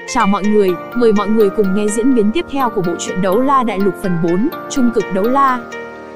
Chào mọi người, mời mọi người cùng nghe diễn biến tiếp theo của bộ truyện Đấu La Đại Lục phần 4, Trung cực đấu la.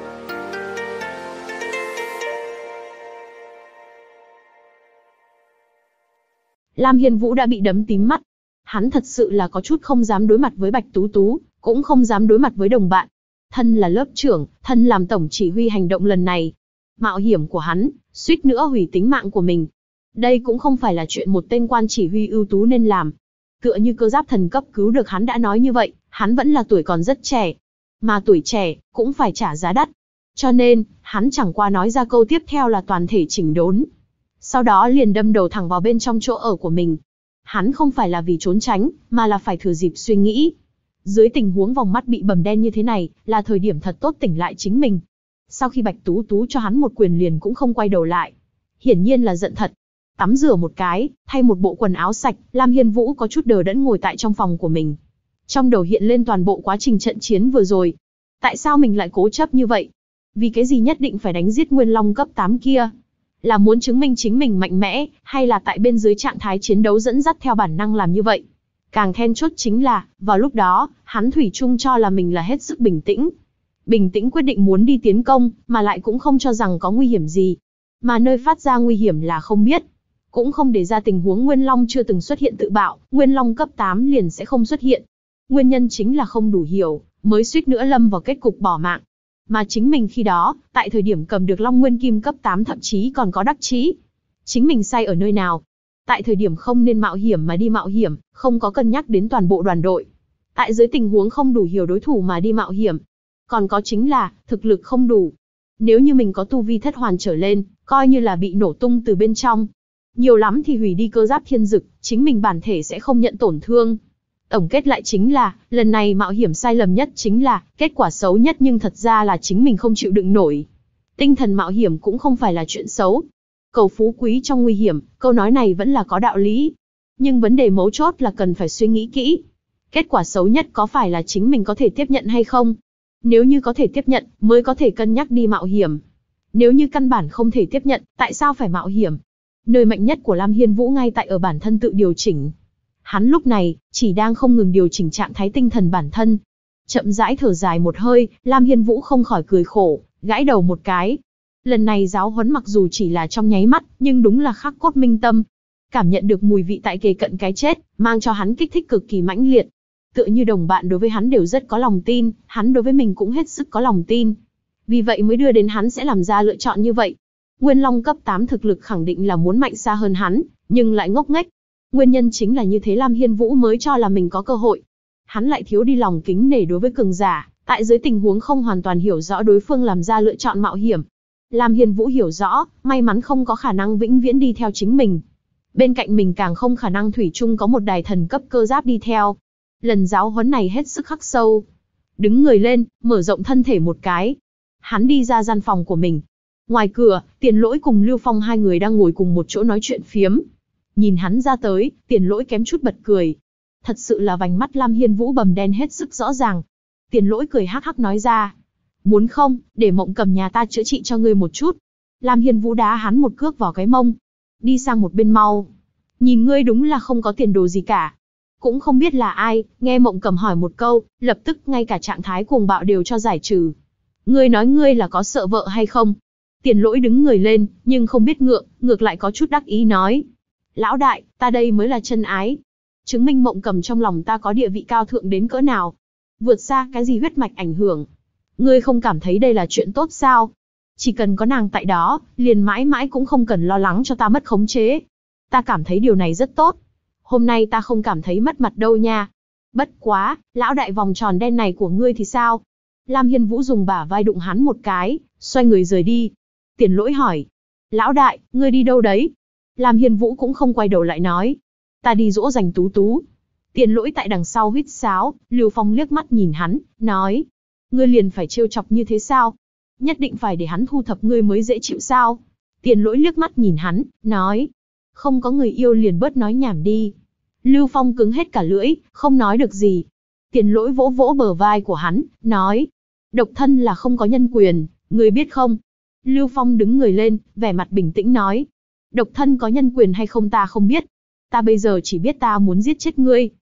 Lam Hiên Vũ đã bị đấm tím mắt. Hắn thật sự là có chút không dám đối mặt với Bạch Tú Tú, cũng không dám đối mặt với đồng bạn. Thân là lớp trưởng, thân làm tổng chỉ huy hành động lần này. Mạo hiểm của hắn, suýt nữa hủy tính mạng của mình. Đây cũng không phải là chuyện một tên quan chỉ huy ưu tú nên làm. Tựa như cơ giáp thần cấp cứu được hắn đã nói như vậy, hắn vẫn là tuổi còn rất trẻ. Mà tuổi trẻ, cũng phải trả giá đắt. Cho nên, hắn chẳng qua nói ra câu tiếp theo là toàn thể chỉnh đốn. Sau đó liền đâm đầu thẳng vào bên trong chỗ ở của mình. Hắn không phải là vì trốn tránh, mà là phải thừa dịp suy nghĩ. Dưới tình huống vòng mắt bị bầm đen như thế này, là thời điểm thật tốt tỉnh lại chính mình. Sau khi Bạch Tú Tú cho hắn một quyền liền cũng không quay đầu lại. Hiển nhiên là giận thật. Tắm rửa một cái, thay một bộ quần áo sạch, Lam Hiên Vũ có chút đờ đẫn ngồi tại trong phòng của mình. Trong đầu hiện lên toàn bộ quá trình trận chiến vừa rồi. Tại sao mình lại cố chấp như vậy? Vì cái gì nhất định phải đánh giết Nguyên Long cấp 8 kia? Là muốn chứng minh chính mình mạnh mẽ, hay là tại bên dưới trạng thái chiến đấu dẫn dắt theo bản năng làm như vậy? Càng then chốt chính là, vào lúc đó, hắn thủy chung cho là mình là hết sức bình tĩnh. Bình tĩnh quyết định muốn đi tiến công, mà lại cũng không cho rằng có nguy hiểm gì. Mà nơi phát ra nguy hiểm là không biết. Cũng không để ra tình huống Nguyên Long chưa từng xuất hiện tự bạo, Nguyên Long cấp 8 liền sẽ không xuất hiện. Nguyên nhân chính là không đủ hiểu, mới suýt nữa lâm vào kết cục bỏ mạng. Mà chính mình khi đó, tại thời điểm cầm được Long Nguyên Kim cấp 8 thậm chí còn có đắc chí. Chính mình sai ở nơi nào? Tại thời điểm không nên mạo hiểm mà đi mạo hiểm, không có cân nhắc đến toàn bộ đoàn đội. Tại dưới tình huống không đủ hiểu đối thủ mà đi mạo hiểm. Còn có chính là, thực lực không đủ. Nếu như mình có tu vi thất hoàn trở lên, coi như là bị nổ tung từ bên trong. Nhiều lắm thì hủy đi cơ giáp thiên dực, chính mình bản thể sẽ không nhận tổn thương. Tổng kết lại chính là, lần này mạo hiểm sai lầm nhất chính là, kết quả xấu nhất nhưng thật ra là chính mình không chịu đựng nổi. Tinh thần mạo hiểm cũng không phải là chuyện xấu. Cầu phú quý trong nguy hiểm, câu nói này vẫn là có đạo lý. Nhưng vấn đề mấu chốt là cần phải suy nghĩ kỹ. Kết quả xấu nhất có phải là chính mình có thể tiếp nhận hay không? Nếu như có thể tiếp nhận, mới có thể cân nhắc đi mạo hiểm. Nếu như căn bản không thể tiếp nhận, tại sao phải mạo hiểm? Nơi mạnh nhất của Lam Hiên Vũ ngay tại ở bản thân tự điều chỉnh. Hắn lúc này, chỉ đang không ngừng điều chỉnh trạng thái tinh thần bản thân. Chậm rãi thở dài một hơi, Lam Hiên Vũ không khỏi cười khổ, gãi đầu một cái. Lần này giáo huấn mặc dù chỉ là trong nháy mắt, nhưng đúng là khắc cốt minh tâm. Cảm nhận được mùi vị tại kề cận cái chết, mang cho hắn kích thích cực kỳ mãnh liệt. Tựa như đồng bạn đối với hắn đều rất có lòng tin, hắn đối với mình cũng hết sức có lòng tin. Vì vậy mới đưa đến hắn sẽ làm ra lựa chọn như vậy. Nguyên Long cấp 8 thực lực khẳng định là muốn mạnh xa hơn hắn, nhưng lại ngốc nghếch. Nguyên nhân chính là như thế Lam Hiên Vũ mới cho là mình có cơ hội. Hắn lại thiếu đi lòng kính nể đối với cường giả, tại dưới tình huống không hoàn toàn hiểu rõ đối phương làm ra lựa chọn mạo hiểm. Lam Hiên Vũ hiểu rõ, may mắn không có khả năng vĩnh viễn đi theo chính mình. Bên cạnh mình càng không khả năng thủy chung có một đài thần cấp cơ giáp đi theo. Lần giáo huấn này hết sức khắc sâu. Đứng người lên, mở rộng thân thể một cái. Hắn đi ra gian phòng của mình. Ngoài cửa, Tiền Lỗi cùng Lưu Phong hai người đang ngồi cùng một chỗ nói chuyện phiếm. Nhìn hắn ra tới, Tiền Lỗi kém chút bật cười. Thật sự là vành mắt Lam Hiên Vũ bầm đen hết sức rõ ràng. Tiền Lỗi cười hắc hắc nói ra. Muốn không, để Mộng Cầm nhà ta chữa trị cho ngươi một chút. Lam Hiên Vũ đá hắn một cước vào cái mông. Đi sang một bên mau. Nhìn ngươi đúng là không có tiền đồ gì cả. Cũng không biết là ai, nghe Mộng Cầm hỏi một câu, lập tức ngay cả trạng thái cuồng bạo đều cho giải trừ. Ngươi nói ngươi là có sợ vợ hay không? Tiền Lỗi đứng người lên, nhưng không biết ngượng, ngược lại có chút đắc ý nói. Lão đại, ta đây mới là chân ái. Chứng minh Mộng Cầm trong lòng ta có địa vị cao thượng đến cỡ nào. Vượt xa cái gì huyết mạch ảnh hưởng. Ngươi không cảm thấy đây là chuyện tốt sao? Chỉ cần có nàng tại đó, liền mãi mãi cũng không cần lo lắng cho ta mất khống chế. Ta cảm thấy điều này rất tốt. Hôm nay ta không cảm thấy mất mặt đâu nha. Bất quá, lão đại vòng tròn đen này của ngươi thì sao? Lam Hiên Vũ dùng bả vai đụng hắn một cái, xoay người rời đi. Tiền Lỗi hỏi. Lão đại, ngươi đi đâu đấy? Lam Hiên Vũ cũng không quay đầu lại nói. Ta đi dỗ dành Tú Tú. Tiền Lỗi tại đằng sau huýt sáo, Lưu Phong liếc mắt nhìn hắn, nói. Ngươi liền phải trêu chọc như thế sao? Nhất định phải để hắn thu thập ngươi mới dễ chịu sao? Tiền Lỗi liếc mắt nhìn hắn, nói. Không có người yêu liền bớt nói nhảm đi. Lưu Phong cứng hết cả lưỡi, không nói được gì. Tiền Lỗi vỗ vỗ bờ vai của hắn, nói. Độc thân là không có nhân quyền, ngươi biết không? Lưu Phong đứng người lên, vẻ mặt bình tĩnh nói. Độc thân có nhân quyền hay không ta không biết. Ta bây giờ chỉ biết ta muốn giết chết ngươi,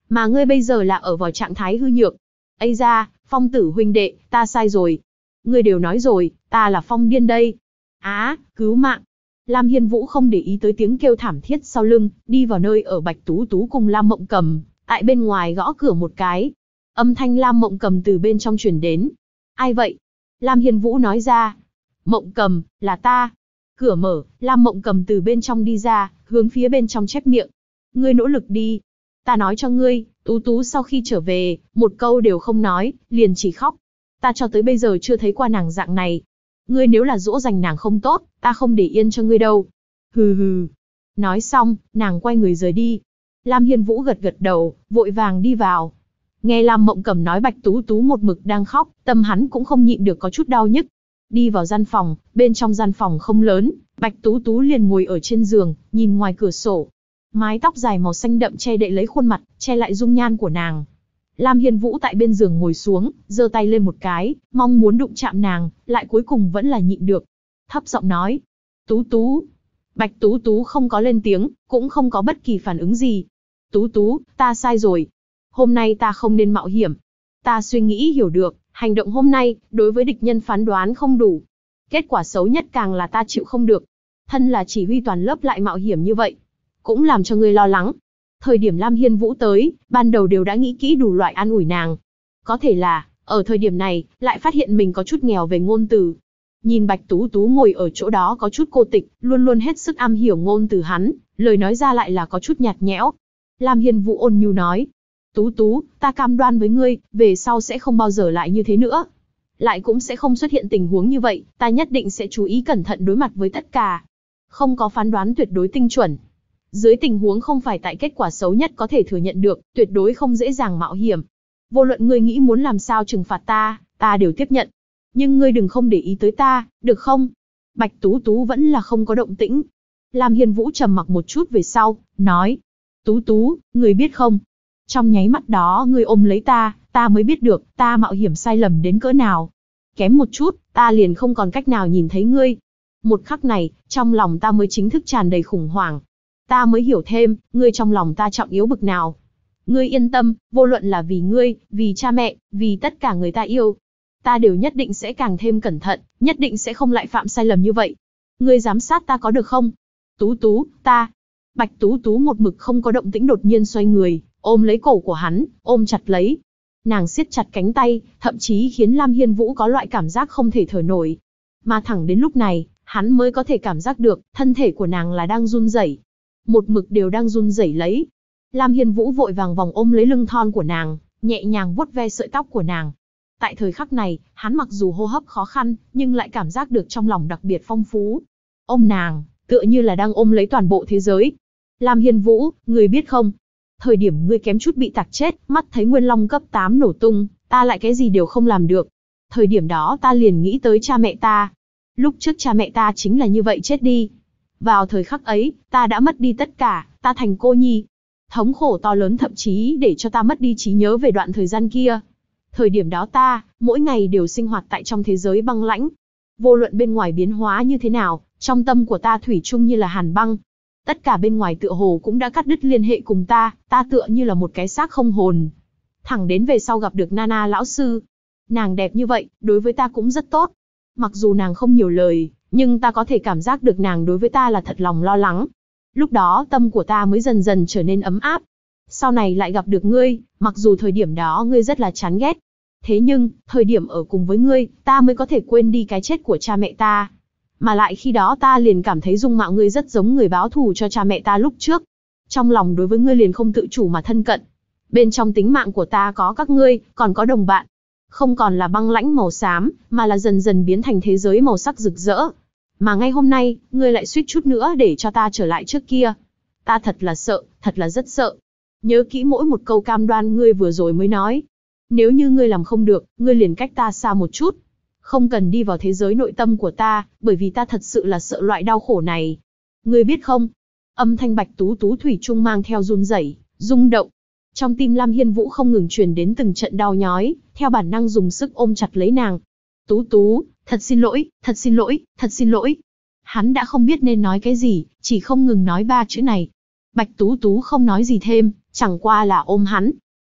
Mà ngươi bây giờ là ở vào trạng thái hư nhược. Ây da, Phong tử huynh đệ, ta sai rồi. Ngươi đều nói rồi, ta là Phong điên đây. Á, cứu mạng. Lam Hiên Vũ không để ý tới tiếng kêu thảm thiết sau lưng, đi vào nơi ở Bạch Tú Tú cùng Lam Mộng Cầm, tại bên ngoài gõ cửa một cái. Âm thanh Lam Mộng Cầm từ bên trong truyền đến. Ai vậy? Lam Hiên Vũ nói ra. Mộng Cầm, là ta. Cửa mở, Lam Mộng Cầm từ bên trong đi ra, hướng phía bên trong chép miệng. Ngươi nỗ lực đi. Ta nói cho ngươi, Tú Tú sau khi trở về, một câu đều không nói, liền chỉ khóc. Ta cho tới bây giờ chưa thấy qua nàng dạng này. Ngươi nếu là dỗ dành nàng không tốt, ta không để yên cho ngươi đâu. Hừ hừ. Nói xong, nàng quay người rời đi. Lam Hiên Vũ gật gật đầu, vội vàng đi vào. Nghe Lam Mộng Cầm nói Bạch Tú Tú một mực đang khóc, tâm hắn cũng không nhịn được có chút đau nhức. Đi vào gian phòng, bên trong gian phòng không lớn, Bạch Tú Tú liền ngồi ở trên giường, nhìn ngoài cửa sổ. Mái tóc dài màu xanh đậm che đậy lấy khuôn mặt, che lại dung nhan của nàng. Lam Hiên Vũ tại bên giường ngồi xuống, giơ tay lên một cái, mong muốn đụng chạm nàng, lại cuối cùng vẫn là nhịn được. Thấp giọng nói, Tú Tú. Bạch Tú Tú không có lên tiếng, cũng không có bất kỳ phản ứng gì. Tú Tú, ta sai rồi. Hôm nay ta không nên mạo hiểm. Ta suy nghĩ hiểu được, hành động hôm nay, đối với địch nhân phán đoán không đủ. Kết quả xấu nhất càng là ta chịu không được. Thân là chỉ huy toàn lớp lại mạo hiểm như vậy, cũng làm cho ngươi lo lắng. Thời điểm Lam Hiên Vũ tới, ban đầu đều đã nghĩ kỹ đủ loại an ủi nàng. Có thể là, ở thời điểm này, lại phát hiện mình có chút nghèo về ngôn từ. Nhìn Bạch Tú Tú ngồi ở chỗ đó có chút cô tịch, luôn luôn hết sức am hiểu ngôn từ hắn, lời nói ra lại là có chút nhạt nhẽo. Lam Hiên Vũ ôn nhu nói, Tú Tú, ta cam đoan với ngươi, về sau sẽ không bao giờ lại như thế nữa. Lại cũng sẽ không xuất hiện tình huống như vậy, ta nhất định sẽ chú ý cẩn thận đối mặt với tất cả. Không có phán đoán tuyệt đối tinh chuẩn. Dưới tình huống không phải tại kết quả xấu nhất có thể thừa nhận được, tuyệt đối không dễ dàng mạo hiểm. Vô luận ngươi nghĩ muốn làm sao trừng phạt ta, ta đều tiếp nhận. Nhưng ngươi đừng không để ý tới ta, được không? Bạch Tú Tú vẫn là không có động tĩnh. Lam Hiên Vũ trầm mặc một chút về sau, nói. Tú Tú, ngươi biết không? Trong nháy mắt đó ngươi ôm lấy ta mới biết được, ta mạo hiểm sai lầm đến cỡ nào. Kém một chút, ta liền không còn cách nào nhìn thấy ngươi. Một khắc này, trong lòng ta mới chính thức tràn đầy khủng hoảng. Ta mới hiểu thêm, ngươi trong lòng ta trọng yếu bực nào. Ngươi yên tâm, vô luận là vì ngươi, vì cha mẹ, vì tất cả người ta yêu. Ta đều nhất định sẽ càng thêm cẩn thận, nhất định sẽ không lại phạm sai lầm như vậy. Ngươi giám sát ta có được không? Tú Tú, ta. Bạch Tú Tú một mực không có động tĩnh đột nhiên xoay người, ôm lấy cổ của hắn, ôm chặt lấy. Nàng siết chặt cánh tay, thậm chí khiến Lam Hiên Vũ có loại cảm giác không thể thở nổi. Mà thẳng đến lúc này, hắn mới có thể cảm giác được, thân thể của nàng là đang run rẩy. Một mực đều đang run rẩy lấy. Lam Hiên Vũ vội vàng vòng ôm lấy lưng thon của nàng, nhẹ nhàng vuốt ve sợi tóc của nàng. Tại thời khắc này, hắn mặc dù hô hấp khó khăn, nhưng lại cảm giác được trong lòng đặc biệt phong phú. Ôm nàng, tựa như là đang ôm lấy toàn bộ thế giới. Lam Hiên Vũ, ngươi biết không? Thời điểm ngươi kém chút bị tạc chết, mắt thấy Nguyên Long cấp 8 nổ tung, ta lại cái gì đều không làm được. Thời điểm đó ta liền nghĩ tới cha mẹ ta. Lúc trước cha mẹ ta chính là như vậy chết đi. Vào thời khắc ấy, ta đã mất đi tất cả, ta thành cô nhi. Thống khổ to lớn thậm chí để cho ta mất đi trí nhớ về đoạn thời gian kia. Thời điểm đó ta, mỗi ngày đều sinh hoạt tại trong thế giới băng lãnh. Vô luận bên ngoài biến hóa như thế nào, trong tâm của ta thủy chung như là hàn băng. Tất cả bên ngoài tựa hồ cũng đã cắt đứt liên hệ cùng ta tựa như là một cái xác không hồn. Thẳng đến về sau gặp được Nana lão sư. Nàng đẹp như vậy, đối với ta cũng rất tốt. Mặc dù nàng không nhiều lời, nhưng ta có thể cảm giác được nàng đối với ta là thật lòng lo lắng. Lúc đó tâm của ta mới dần dần trở nên ấm áp. Sau này lại gặp được ngươi, mặc dù thời điểm đó ngươi rất là chán ghét. Thế nhưng, thời điểm ở cùng với ngươi, ta mới có thể quên đi cái chết của cha mẹ ta. Mà lại khi đó ta liền cảm thấy dung mạo ngươi rất giống người báo thù cho cha mẹ ta lúc trước. Trong lòng đối với ngươi liền không tự chủ mà thân cận. Bên trong tính mạng của ta có các ngươi, còn có đồng bạn. Không còn là băng lãnh màu xám, mà là dần dần biến thành thế giới màu sắc rực rỡ. Mà ngay hôm nay, ngươi lại suýt chút nữa để cho ta trở lại trước kia. Ta thật là sợ, thật là rất sợ. Nhớ kỹ mỗi một câu cam đoan ngươi vừa rồi mới nói. Nếu như ngươi làm không được, ngươi liền cách ta xa một chút. Không cần đi vào thế giới nội tâm của ta, bởi vì ta thật sự là sợ loại đau khổ này. Ngươi biết không? Âm thanh Bạch Tú Tú thủy chung mang theo run rẩy, rung động. Trong tim Lam Hiên Vũ không ngừng truyền đến từng trận đau nhói, theo bản năng dùng sức ôm chặt lấy nàng. Tú Tú, thật xin lỗi, thật xin lỗi, thật xin lỗi. Hắn đã không biết nên nói cái gì, chỉ không ngừng nói ba chữ này. Bạch Tú Tú không nói gì thêm, chẳng qua là ôm hắn,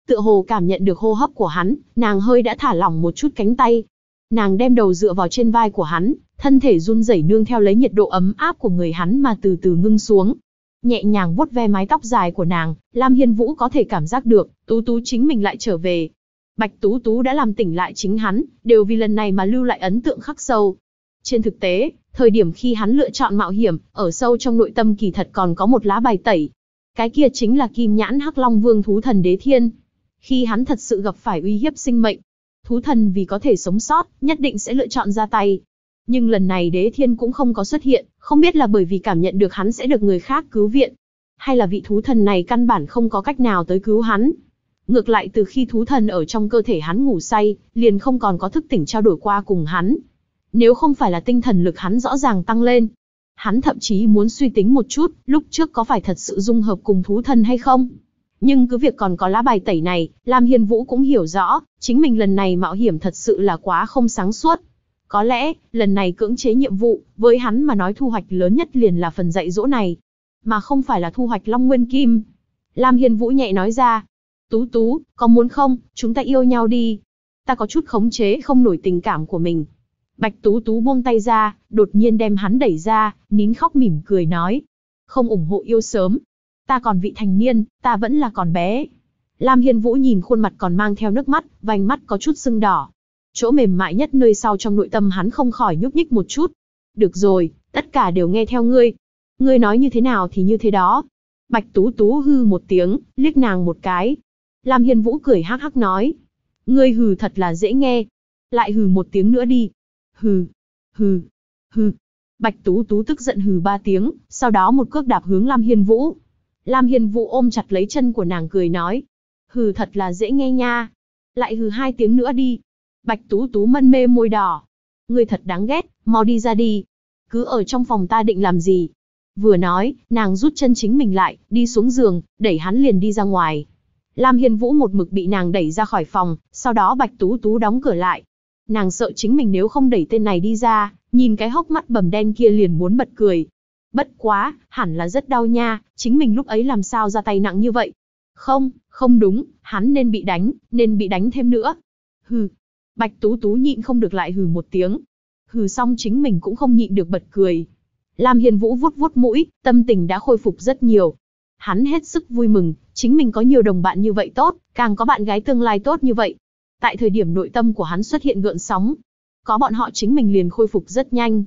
Tựa hồ cảm nhận được hô hấp của hắn, nàng hơi đã thả lỏng một chút cánh tay. Nàng đem đầu dựa vào trên vai của hắn, thân thể run rẩy nương theo lấy nhiệt độ ấm áp của người hắn mà từ từ ngưng xuống. Nhẹ nhàng vuốt ve mái tóc dài của nàng, Lam Hiên Vũ có thể cảm giác được, Tú Tú chính mình lại trở về. Bạch Tú Tú đã làm tỉnh lại chính hắn, đều vì lần này mà lưu lại ấn tượng khắc sâu. Trên thực tế, thời điểm khi hắn lựa chọn mạo hiểm, ở sâu trong nội tâm kỳ thật còn có một lá bài tẩy. Cái kia chính là Kim Nhãn Hắc Long Vương thú thần Đế Thiên. Khi hắn thật sự gặp phải uy hiếp sinh mệnh, thú thần vì có thể sống sót, nhất định sẽ lựa chọn ra tay. Nhưng lần này Đế Thiên cũng không có xuất hiện, không biết là bởi vì cảm nhận được hắn sẽ được người khác cứu viện, hay là vị thú thần này căn bản không có cách nào tới cứu hắn. Ngược lại từ khi thú thần ở trong cơ thể hắn ngủ say, liền không còn có thức tỉnh trao đổi qua cùng hắn. Nếu không phải là tinh thần lực hắn rõ ràng tăng lên, hắn thậm chí muốn suy tính một chút, lúc trước có phải thật sự dung hợp cùng thú thần hay không. Nhưng cứ việc còn có lá bài tẩy này, Lam Hiên Vũ cũng hiểu rõ, chính mình lần này mạo hiểm thật sự là quá không sáng suốt. Có lẽ, lần này cưỡng chế nhiệm vụ, với hắn mà nói thu hoạch lớn nhất liền là phần dạy dỗ này, mà không phải là thu hoạch Long Nguyên Kim. Lam Hiên Vũ nhẹ nói ra, Tú Tú, có muốn không, chúng ta yêu nhau đi. Ta có chút khống chế không nổi tình cảm của mình. Bạch Tú Tú buông tay ra, đột nhiên đem hắn đẩy ra, nín khóc mỉm cười nói. Không ủng hộ yêu sớm. Ta còn vị thành niên, ta vẫn là còn bé. Lam Hiên Vũ nhìn khuôn mặt còn mang theo nước mắt, vành mắt có chút sưng đỏ. Chỗ mềm mại nhất nơi sau trong nội tâm hắn không khỏi nhúc nhích một chút. Được rồi, tất cả đều nghe theo ngươi. Ngươi nói như thế nào thì như thế đó. Bạch Tú Tú hư một tiếng, liếc nàng một cái. Lam Hiên Vũ cười hắc hắc nói. Ngươi hừ thật là dễ nghe. Lại hừ một tiếng nữa đi. Hừ, hừ, hừ. Bạch Tú Tú tức giận hừ 3 tiếng, sau đó một cước đạp hướng Lam Hiên Vũ. Lam Hiên Vũ ôm chặt lấy chân của nàng cười nói. Hừ thật là dễ nghe nha. Lại hừ 2 tiếng nữa đi. Bạch Tú Tú mân mê môi đỏ. Ngươi thật đáng ghét, mau đi ra đi. Cứ ở trong phòng ta định làm gì? Vừa nói, nàng rút chân chính mình lại, đi xuống giường, đẩy hắn liền đi ra ngoài. Lam Hiên Vũ một mực bị nàng đẩy ra khỏi phòng, sau đó Bạch Tú Tú đóng cửa lại. Nàng sợ chính mình nếu không đẩy tên này đi ra, nhìn cái hốc mắt bầm đen kia liền muốn bật cười. Bất quá, hẳn là rất đau nha, chính mình lúc ấy làm sao ra tay nặng như vậy? Không, không đúng, hắn nên bị đánh thêm nữa. Hừ. Bạch Tú Tú nhịn không được lại hừ một tiếng. Hừ xong chính mình cũng không nhịn được bật cười. Lam Hiên Vũ vuốt vuốt mũi, tâm tình đã khôi phục rất nhiều. Hắn hết sức vui mừng, chính mình có nhiều đồng bạn như vậy tốt, càng có bạn gái tương lai tốt như vậy. Tại thời điểm nội tâm của hắn xuất hiện gợn sóng, có bọn họ chính mình liền khôi phục rất nhanh.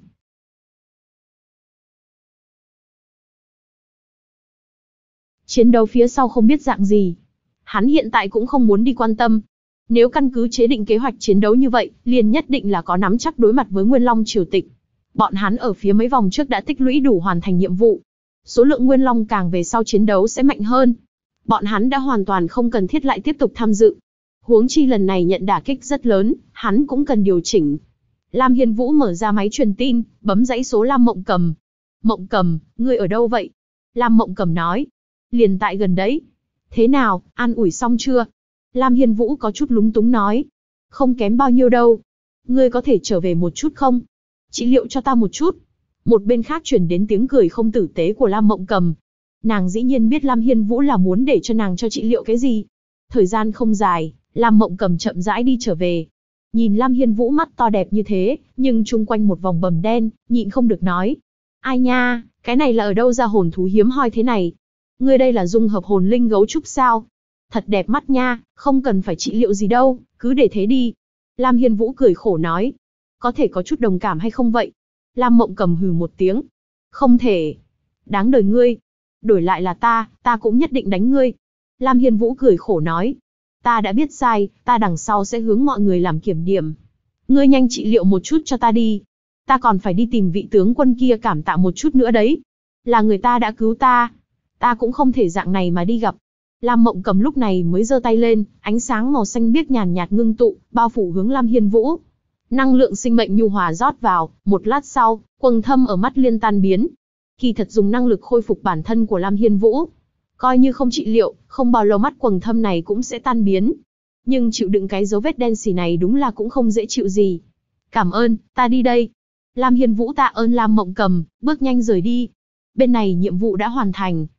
Chiến đấu phía sau không biết dạng gì, hắn hiện tại cũng không muốn đi quan tâm. Nếu căn cứ chế định kế hoạch chiến đấu như vậy, liền nhất định là có nắm chắc đối mặt với Nguyên Long Triều Tịch. Bọn hắn ở phía mấy vòng trước đã tích lũy đủ hoàn thành nhiệm vụ. Số lượng Nguyên Long càng về sau chiến đấu sẽ mạnh hơn. Bọn hắn đã hoàn toàn không cần thiết lại tiếp tục tham dự. Huống chi lần này nhận đả kích rất lớn, hắn cũng cần điều chỉnh. Lam Hiên Vũ mở ra máy truyền tin, bấm dãy số Lam Mộng Cầm. Mộng Cầm, ngươi ở đâu vậy? Lam Mộng Cầm nói. Liền tại gần đấy. Thế nào, an ủi xong chưa? Lam Hiên Vũ có chút lúng túng nói. Không kém bao nhiêu đâu. Ngươi có thể trở về một chút không? Trị liệu cho ta một chút. Một bên khác truyền đến tiếng cười không tử tế của Lam Mộng Cầm. Nàng dĩ nhiên biết Lam Hiên Vũ là muốn để cho nàng cho trị liệu cái gì. Thời gian không dài, Lam Mộng Cầm chậm rãi đi trở về. Nhìn Lam Hiên Vũ mắt to đẹp như thế, nhưng chung quanh một vòng bầm đen, nhịn không được nói. Ai nha, cái này là ở đâu ra hồn thú hiếm hoi thế này? Ngươi đây là dung hợp hồn linh gấu trúc sao? Thật đẹp mắt nha, không cần phải trị liệu gì đâu, cứ để thế đi. Lam Hiên Vũ cười khổ nói. Có thể có chút đồng cảm hay không vậy? Lam Mộng Cầm hừ một tiếng. Không thể. Đáng đời ngươi. Đổi lại là ta cũng nhất định đánh ngươi. Lam Hiên Vũ cười khổ nói. Ta đã biết sai, ta đằng sau sẽ hướng mọi người làm kiểm điểm. Ngươi nhanh trị liệu một chút cho ta đi. Ta còn phải đi tìm vị tướng quân kia cảm tạ một chút nữa đấy. Là người ta đã cứu ta. Ta cũng không thể dạng này mà đi gặp. Lam Mộng Cầm lúc này mới giơ tay lên, ánh sáng màu xanh biếc nhàn nhạt ngưng tụ, bao phủ hướng Lam Hiên Vũ. Năng lượng sinh mệnh nhu hòa rót vào, một lát sau, quầng thâm ở mắt liên tan biến. Kỳ thật dùng năng lực khôi phục bản thân của Lam Hiên Vũ. Coi như không trị liệu, không bao lâu mắt quầng thâm này cũng sẽ tan biến. Nhưng chịu đựng cái dấu vết đen xì này đúng là cũng không dễ chịu gì. Cảm ơn, ta đi đây. Lam Hiên Vũ tạ ơn Lam Mộng Cầm, bước nhanh rời đi. Bên này nhiệm vụ đã hoàn thành,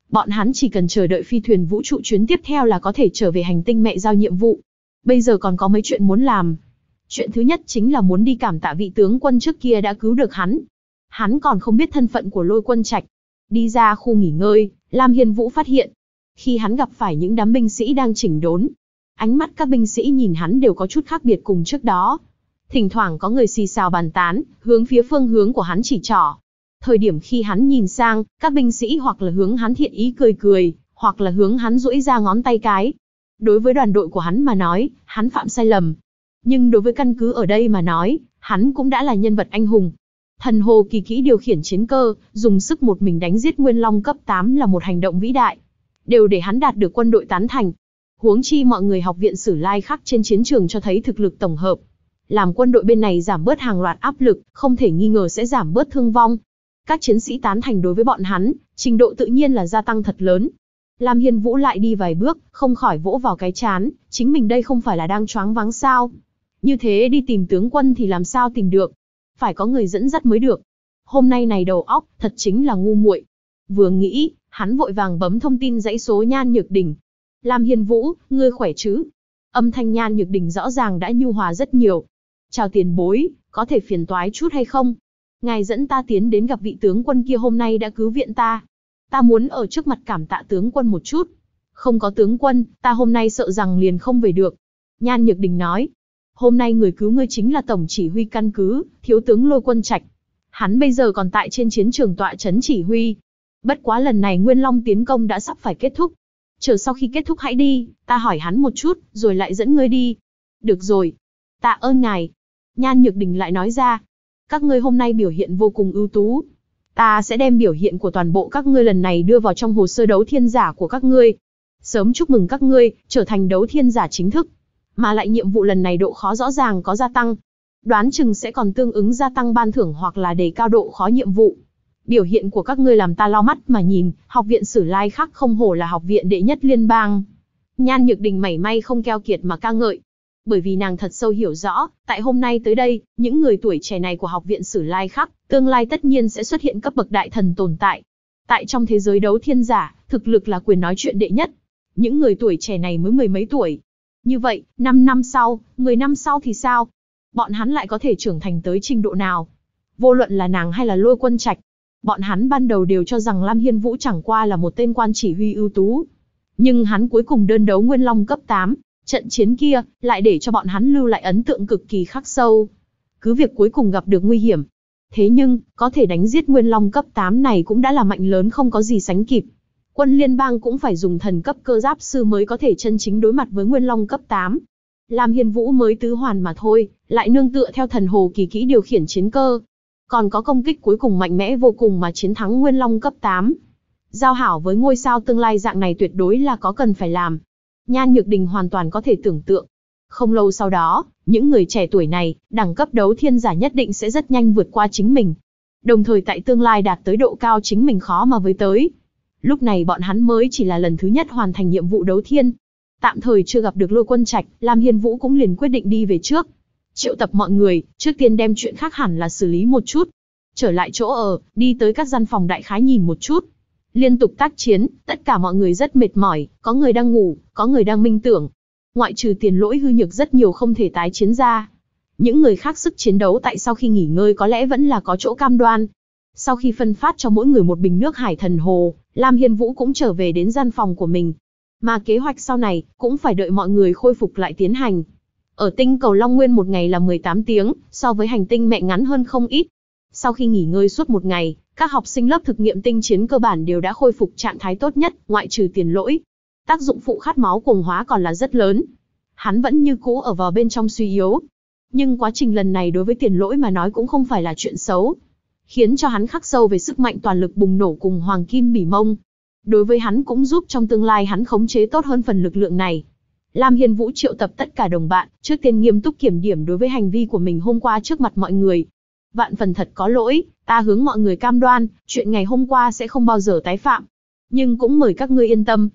Bọn hắn chỉ cần chờ đợi phi thuyền vũ trụ chuyến tiếp theo là có thể trở về hành tinh mẹ giao nhiệm vụ. Bây giờ còn có mấy chuyện muốn làm. Chuyện thứ nhất chính là muốn đi cảm tạ vị tướng quân trước kia đã cứu được hắn. Hắn còn không biết thân phận của Lôi Quân Trạch. Đi ra khu nghỉ ngơi, Lam Hiên Vũ phát hiện, khi hắn gặp phải những đám binh sĩ đang chỉnh đốn, ánh mắt các binh sĩ nhìn hắn đều có chút khác biệt cùng trước đó. Thỉnh thoảng có người xì xào bàn tán, hướng phía phương hướng của hắn chỉ trỏ. Thời điểm khi hắn nhìn sang, các binh sĩ hoặc là hướng hắn thiện ý cười cười, hoặc là hướng hắn duỗi ra ngón tay cái. Đối với đoàn đội của hắn mà nói, hắn phạm sai lầm. Nhưng đối với căn cứ ở đây mà nói, hắn cũng đã là nhân vật anh hùng. Thần hồ kỳ kỹ điều khiển chiến cơ, dùng sức một mình đánh giết Nguyên Long cấp 8 là một hành động vĩ đại. Đều để hắn đạt được quân đội tán thành. Huống chi mọi người học viện Sử Lai Khắc trên chiến trường cho thấy thực lực tổng hợp. Làm quân đội bên này giảm bớt hàng loạt áp lực, không thể nghi ngờ sẽ giảm bớt thương vong. Các chiến sĩ tán thành đối với bọn hắn, trình độ tự nhiên là gia tăng thật lớn. Lam Hiên Vũ lại đi vài bước, không khỏi vỗ vào cái trán, chính mình đây không phải là đang choáng váng sao? Như thế đi tìm tướng quân thì làm sao tìm được? Phải có người dẫn dắt mới được. Hôm nay này đầu óc, thật chính là ngu muội. Vừa nghĩ, hắn vội vàng bấm thông tin dãy số Nhan Nhược Đình. Lam Hiên Vũ, ngươi khỏe chứ? Âm thanh Nhan Nhược Đình rõ ràng đã nhu hòa rất nhiều. Chào tiền bối, có thể phiền toái chút hay không? Ngài dẫn ta tiến đến gặp vị tướng quân kia hôm nay đã cứu viện ta. Ta muốn ở trước mặt cảm tạ tướng quân một chút. Không có tướng quân, ta hôm nay sợ rằng liền không về được. Nhan Nhược Đình nói. Hôm nay người cứu ngươi chính là tổng chỉ huy căn cứ, thiếu tướng Lôi Quân Trạch. Hắn bây giờ còn tại trên chiến trường tọa trấn chỉ huy. Bất quá lần này Nguyên Long tiến công đã sắp phải kết thúc. Chờ sau khi kết thúc hãy đi, ta hỏi hắn một chút, rồi lại dẫn ngươi đi. Được rồi. Tạ ơn ngài. Nhan Nhược Đình lại nói ra. Các ngươi hôm nay biểu hiện vô cùng ưu tú. Ta sẽ đem biểu hiện của toàn bộ các ngươi lần này đưa vào trong hồ sơ đấu thiên giả của các ngươi. Sớm chúc mừng các ngươi, trở thành đấu thiên giả chính thức. Mà lại nhiệm vụ lần này độ khó rõ ràng có gia tăng. Đoán chừng sẽ còn tương ứng gia tăng ban thưởng hoặc là đề cao độ khó nhiệm vụ. Biểu hiện của các ngươi làm ta lau mắt mà nhìn, học viện Sử Lai Khắc không hổ là học viện đệ nhất liên bang. Nhan Nhược Đình mảy may không keo kiệt mà ca ngợi. Bởi vì nàng thật sâu hiểu rõ, tại hôm nay tới đây, những người tuổi trẻ này của học viện Sử Lai Khắc, tương lai tất nhiên sẽ xuất hiện cấp bậc đại thần tồn tại. Tại trong thế giới đấu thiên giả, thực lực là quyền nói chuyện đệ nhất. Những người tuổi trẻ này mới mười mấy tuổi. Như vậy, 5 năm sau, 10 năm sau thì sao? Bọn hắn lại có thể trưởng thành tới trình độ nào? Vô luận là nàng hay là Lôi Quân Trạch, bọn hắn ban đầu đều cho rằng Lam Hiên Vũ chẳng qua là một tên quan chỉ huy ưu tú. Nhưng hắn cuối cùng đơn đấu Nguyên Long cấp 8, trận chiến kia, lại để cho bọn hắn lưu lại ấn tượng cực kỳ khắc sâu. Cứ việc cuối cùng gặp được nguy hiểm. Thế nhưng, có thể đánh giết Nguyên Long cấp 8 này cũng đã là mạnh lớn không có gì sánh kịp. Quân liên bang cũng phải dùng thần cấp cơ giáp sư mới có thể chân chính đối mặt với Nguyên Long cấp 8. Lam Hiên Vũ mới tứ hoàn mà thôi, lại nương tựa theo thần hồ kỳ kỹ điều khiển chiến cơ. Còn có công kích cuối cùng mạnh mẽ vô cùng mà chiến thắng Nguyên Long cấp 8. Giao hảo với ngôi sao tương lai dạng này tuyệt đối là có cần phải làm. Nhan Nhược Đình hoàn toàn có thể tưởng tượng. Không lâu sau đó, những người trẻ tuổi này, đẳng cấp đấu thiên giả nhất định sẽ rất nhanh vượt qua chính mình. Đồng thời tại tương lai đạt tới độ cao chính mình khó mà với tới. Lúc này bọn hắn mới chỉ là lần thứ nhất hoàn thành nhiệm vụ đấu thiên. Tạm thời chưa gặp được Lôi Quân Trạch, Lam Hiên Vũ cũng liền quyết định đi về trước. Triệu tập mọi người, trước tiên đem chuyện khác hẳn là xử lý một chút. Trở lại chỗ ở, đi tới các gian phòng đại khái nhìn một chút. Liên tục tác chiến, tất cả mọi người rất mệt mỏi, có người đang ngủ, có người đang minh tưởng. Ngoại trừ Tiền Lỗi hư nhược rất nhiều không thể tái chiến ra. Những người khác sức chiến đấu tại sau khi nghỉ ngơi có lẽ vẫn là có chỗ cam đoan. Sau khi phân phát cho mỗi người một bình nước Hải Thần Hồ, Lam Hiên Vũ cũng trở về đến gian phòng của mình. Mà kế hoạch sau này, cũng phải đợi mọi người khôi phục lại tiến hành. Ở tinh cầu Long Nguyên một ngày là 18 tiếng, so với hành tinh mẹ ngắn hơn không ít. Sau khi nghỉ ngơi suốt một ngày, các học sinh lớp thực nghiệm tinh chiến cơ bản đều đã khôi phục trạng thái tốt nhất, ngoại trừ Tiền Lỗi. Tác dụng phụ khát máu cuồng hóa còn là rất lớn. Hắn vẫn như cũ ở vào bên trong suy yếu. Nhưng quá trình lần này đối với Tiền Lỗi mà nói cũng không phải là chuyện xấu. Khiến cho hắn khắc sâu về sức mạnh toàn lực bùng nổ cùng Hoàng Kim Bỉ Mông. Đối với hắn cũng giúp trong tương lai hắn khống chế tốt hơn phần lực lượng này. Lam Hiên Vũ triệu tập tất cả đồng bạn, trước tiên nghiêm túc kiểm điểm đối với hành vi của mình hôm qua trước mặt mọi người. Vạn phần thật có lỗi, ta hướng mọi người cam đoan, chuyện ngày hôm qua sẽ không bao giờ tái phạm. Nhưng cũng mời các ngươi yên tâm,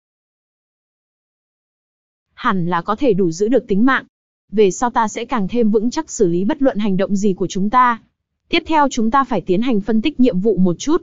hẳn là có thể đủ giữ được tính mạng. Về sau ta sẽ càng thêm vững chắc xử lý bất luận hành động gì của chúng ta. Tiếp theo chúng ta phải tiến hành phân tích nhiệm vụ một chút.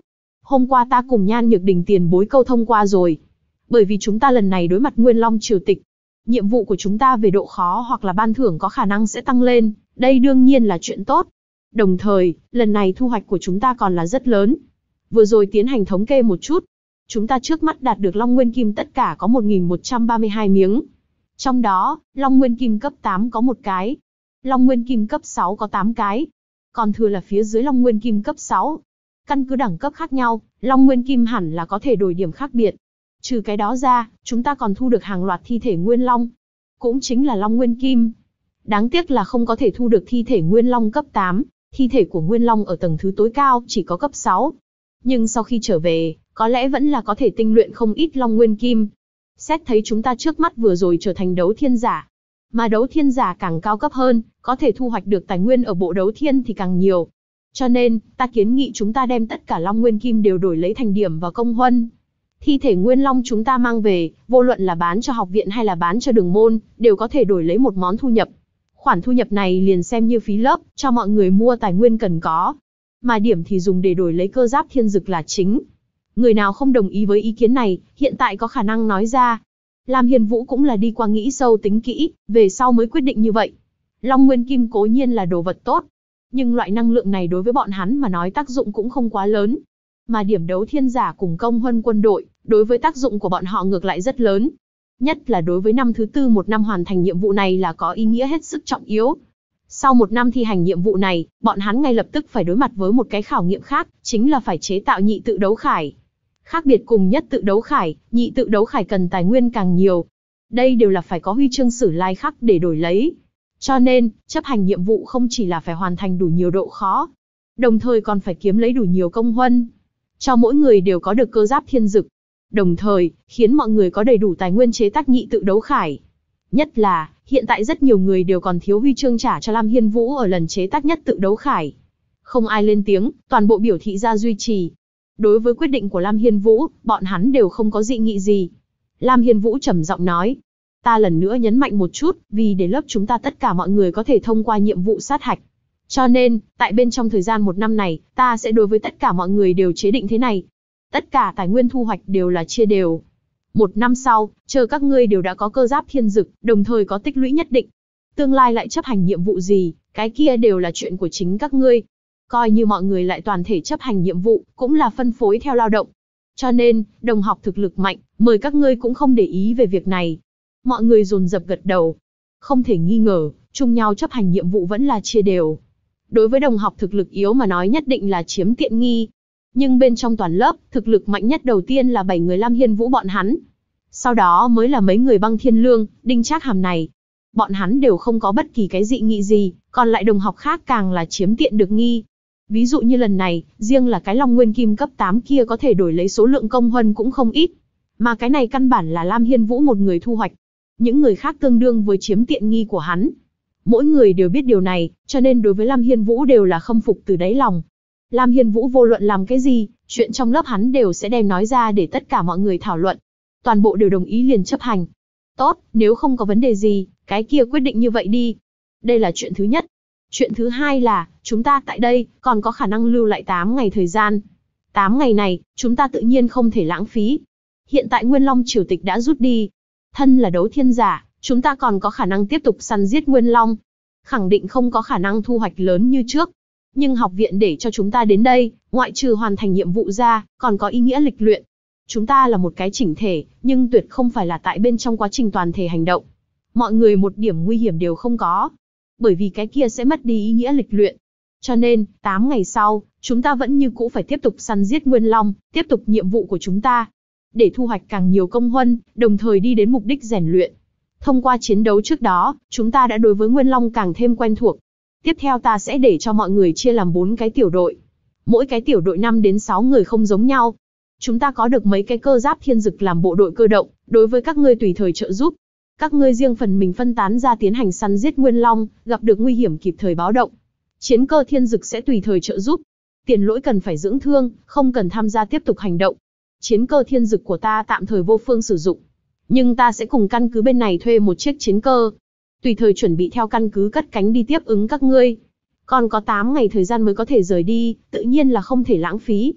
Hôm qua ta cùng Nhan Nhược Đình tiền bối câu thông qua rồi. Bởi vì chúng ta lần này đối mặt Nguyên Long triều tịch, nhiệm vụ của chúng ta về độ khó hoặc là ban thưởng có khả năng sẽ tăng lên, đây đương nhiên là chuyện tốt. Đồng thời, lần này thu hoạch của chúng ta còn là rất lớn. Vừa rồi tiến hành thống kê một chút, chúng ta trước mắt đạt được Long Nguyên Kim tất cả có 1.132 miếng. Trong đó, Long Nguyên Kim cấp 8 có 1 cái, Long Nguyên Kim cấp 6 có 8 cái, còn thừa là phía dưới Long Nguyên Kim cấp 6. Căn cứ đẳng cấp khác nhau, Long Nguyên Kim hẳn là có thể đổi điểm khác biệt. Trừ cái đó ra, chúng ta còn thu được hàng loạt thi thể Nguyên Long, cũng chính là Long Nguyên Kim. Đáng tiếc là không có thể thu được thi thể Nguyên Long cấp 8, thi thể của Nguyên Long ở tầng thứ tối cao chỉ có cấp 6. Nhưng sau khi trở về, có lẽ vẫn là có thể tinh luyện không ít Long Nguyên Kim. Xét thấy chúng ta trước mắt vừa rồi trở thành đấu thiên giả, mà đấu thiên giả càng cao cấp hơn, có thể thu hoạch được tài nguyên ở bộ đấu thiên thì càng nhiều. Cho nên, ta kiến nghị chúng ta đem tất cả Long Nguyên Kim đều đổi lấy thành điểm vào công huân. Thi thể Nguyên Long chúng ta mang về, vô luận là bán cho học viện hay là bán cho đường môn, đều có thể đổi lấy một món thu nhập. Khoản thu nhập này liền xem như phí lớp, cho mọi người mua tài nguyên cần có. Mà điểm thì dùng để đổi lấy cơ giáp thiên dực là chính. Người nào không đồng ý với ý kiến này, hiện tại có khả năng nói ra. Lam Hiên Vũ cũng là đi qua nghĩ sâu tính kỹ, về sau mới quyết định như vậy. Long Nguyên Kim cố nhiên là đồ vật tốt, nhưng loại năng lượng này đối với bọn hắn mà nói tác dụng cũng không quá lớn. Mà điểm đấu thiên giả cùng công huân quân đội, đối với tác dụng của bọn họ ngược lại rất lớn. Nhất là đối với năm thứ tư một năm hoàn thành nhiệm vụ này là có ý nghĩa hết sức trọng yếu. Sau một năm thi hành nhiệm vụ này, bọn hắn ngay lập tức phải đối mặt với một cái khảo nghiệm khác, chính là phải chế tạo nhị tự đấu khải. Khác biệt cùng nhất tự đấu khải, nhị tự đấu khải cần tài nguyên càng nhiều. Đây đều là phải có huy chương sử lai khắc để đổi lấy. Cho nên, chấp hành nhiệm vụ không chỉ là phải hoàn thành đủ nhiều độ khó, đồng thời còn phải kiếm lấy đủ nhiều công huân. Cho mỗi người đều có được cơ giáp thiên dực. Đồng thời, khiến mọi người có đầy đủ tài nguyên chế tác nhị tự đấu khải. Nhất là, hiện tại rất nhiều người đều còn thiếu huy chương trả cho Lam Hiên Vũ ở lần chế tác nhất tự đấu khải. Không ai lên tiếng, toàn bộ biểu thị ra duy trì. Đối với quyết định của Lam Hiên Vũ, bọn hắn đều không có dị nghị gì. Lam Hiên Vũ trầm giọng nói, ta lần nữa nhấn mạnh một chút, vì để lớp chúng ta tất cả mọi người có thể thông qua nhiệm vụ sát hạch. Cho nên, tại bên trong thời gian một năm này, ta sẽ đối với tất cả mọi người đều chế định thế này. Tất cả tài nguyên thu hoạch đều là chia đều. Một năm sau, chờ các ngươi đều đã có cơ giáp thiên dực, đồng thời có tích lũy nhất định. Tương lai lại chấp hành nhiệm vụ gì, cái kia đều là chuyện của chính các ngươi. Coi như mọi người lại toàn thể chấp hành nhiệm vụ, cũng là phân phối theo lao động. Cho nên, đồng học thực lực mạnh, mời các ngươi cũng không để ý về việc này. Mọi người dồn dập gật đầu. Không thể nghi ngờ, chung nhau chấp hành nhiệm vụ vẫn là chia đều. Đối với đồng học thực lực yếu mà nói nhất định là chiếm tiện nghi. Nhưng bên trong toàn lớp, thực lực mạnh nhất đầu tiên là 7 người Lam Hiên Vũ bọn hắn. Sau đó mới là mấy người Băng Thiên Lương, Đinh Trác Hàm này. Bọn hắn đều không có bất kỳ cái dị nghị gì, còn lại đồng học khác càng là chiếm tiện được nghi. Ví dụ như lần này, riêng là cái Long Nguyên Kim cấp 8 kia có thể đổi lấy số lượng công huân cũng không ít. Mà cái này căn bản là Lam Hiên Vũ một người thu hoạch. Những người khác tương đương với chiếm tiện nghi của hắn. Mỗi người đều biết điều này, cho nên đối với Lam Hiên Vũ đều là khâm phục từ đáy lòng. Lam Hiên Vũ vô luận làm cái gì, chuyện trong lớp hắn đều sẽ đem nói ra để tất cả mọi người thảo luận. Toàn bộ đều đồng ý liền chấp hành. Tốt, nếu không có vấn đề gì, cái kia quyết định như vậy đi. Đây là chuyện thứ nhất. Chuyện thứ hai là, chúng ta tại đây, còn có khả năng lưu lại 8 ngày thời gian. 8 ngày này, chúng ta tự nhiên không thể lãng phí. Hiện tại Nguyên Long triều tịch đã rút đi. Thân là đấu thiên giả, chúng ta còn có khả năng tiếp tục săn giết Nguyên Long. Khẳng định không có khả năng thu hoạch lớn như trước. Nhưng học viện để cho chúng ta đến đây, ngoại trừ hoàn thành nhiệm vụ ra, còn có ý nghĩa lịch luyện. Chúng ta là một cái chỉnh thể, nhưng tuyệt không phải là tại bên trong quá trình toàn thể hành động. Mọi người một điểm nguy hiểm đều không có. Bởi vì cái kia sẽ mất đi ý nghĩa lịch luyện. Cho nên, 8 ngày sau, chúng ta vẫn như cũ phải tiếp tục săn giết Nguyên Long, tiếp tục nhiệm vụ của chúng ta. Để thu hoạch càng nhiều công huân, đồng thời đi đến mục đích rèn luyện. Thông qua chiến đấu trước đó, chúng ta đã đối với Nguyên Long càng thêm quen thuộc. Tiếp theo ta sẽ để cho mọi người chia làm 4 cái tiểu đội. Mỗi cái tiểu đội 5 đến 6 người không giống nhau. Chúng ta có được mấy cái cơ giáp thiên dực làm bộ đội cơ động, đối với các ngươi tùy thời trợ giúp. Các ngươi riêng phần mình phân tán ra tiến hành săn giết Nguyên Long, gặp được nguy hiểm kịp thời báo động. Chiến cơ thiên dực sẽ tùy thời trợ giúp. Tiền lỗi cần phải dưỡng thương, không cần tham gia tiếp tục hành động. Chiến cơ thiên dực của ta tạm thời vô phương sử dụng. Nhưng ta sẽ cùng căn cứ bên này thuê một chiếc chiến cơ. Tùy thời chuẩn bị theo căn cứ cất cánh đi tiếp ứng các ngươi. Còn có 8 ngày thời gian mới có thể rời đi, tự nhiên là không thể lãng phí.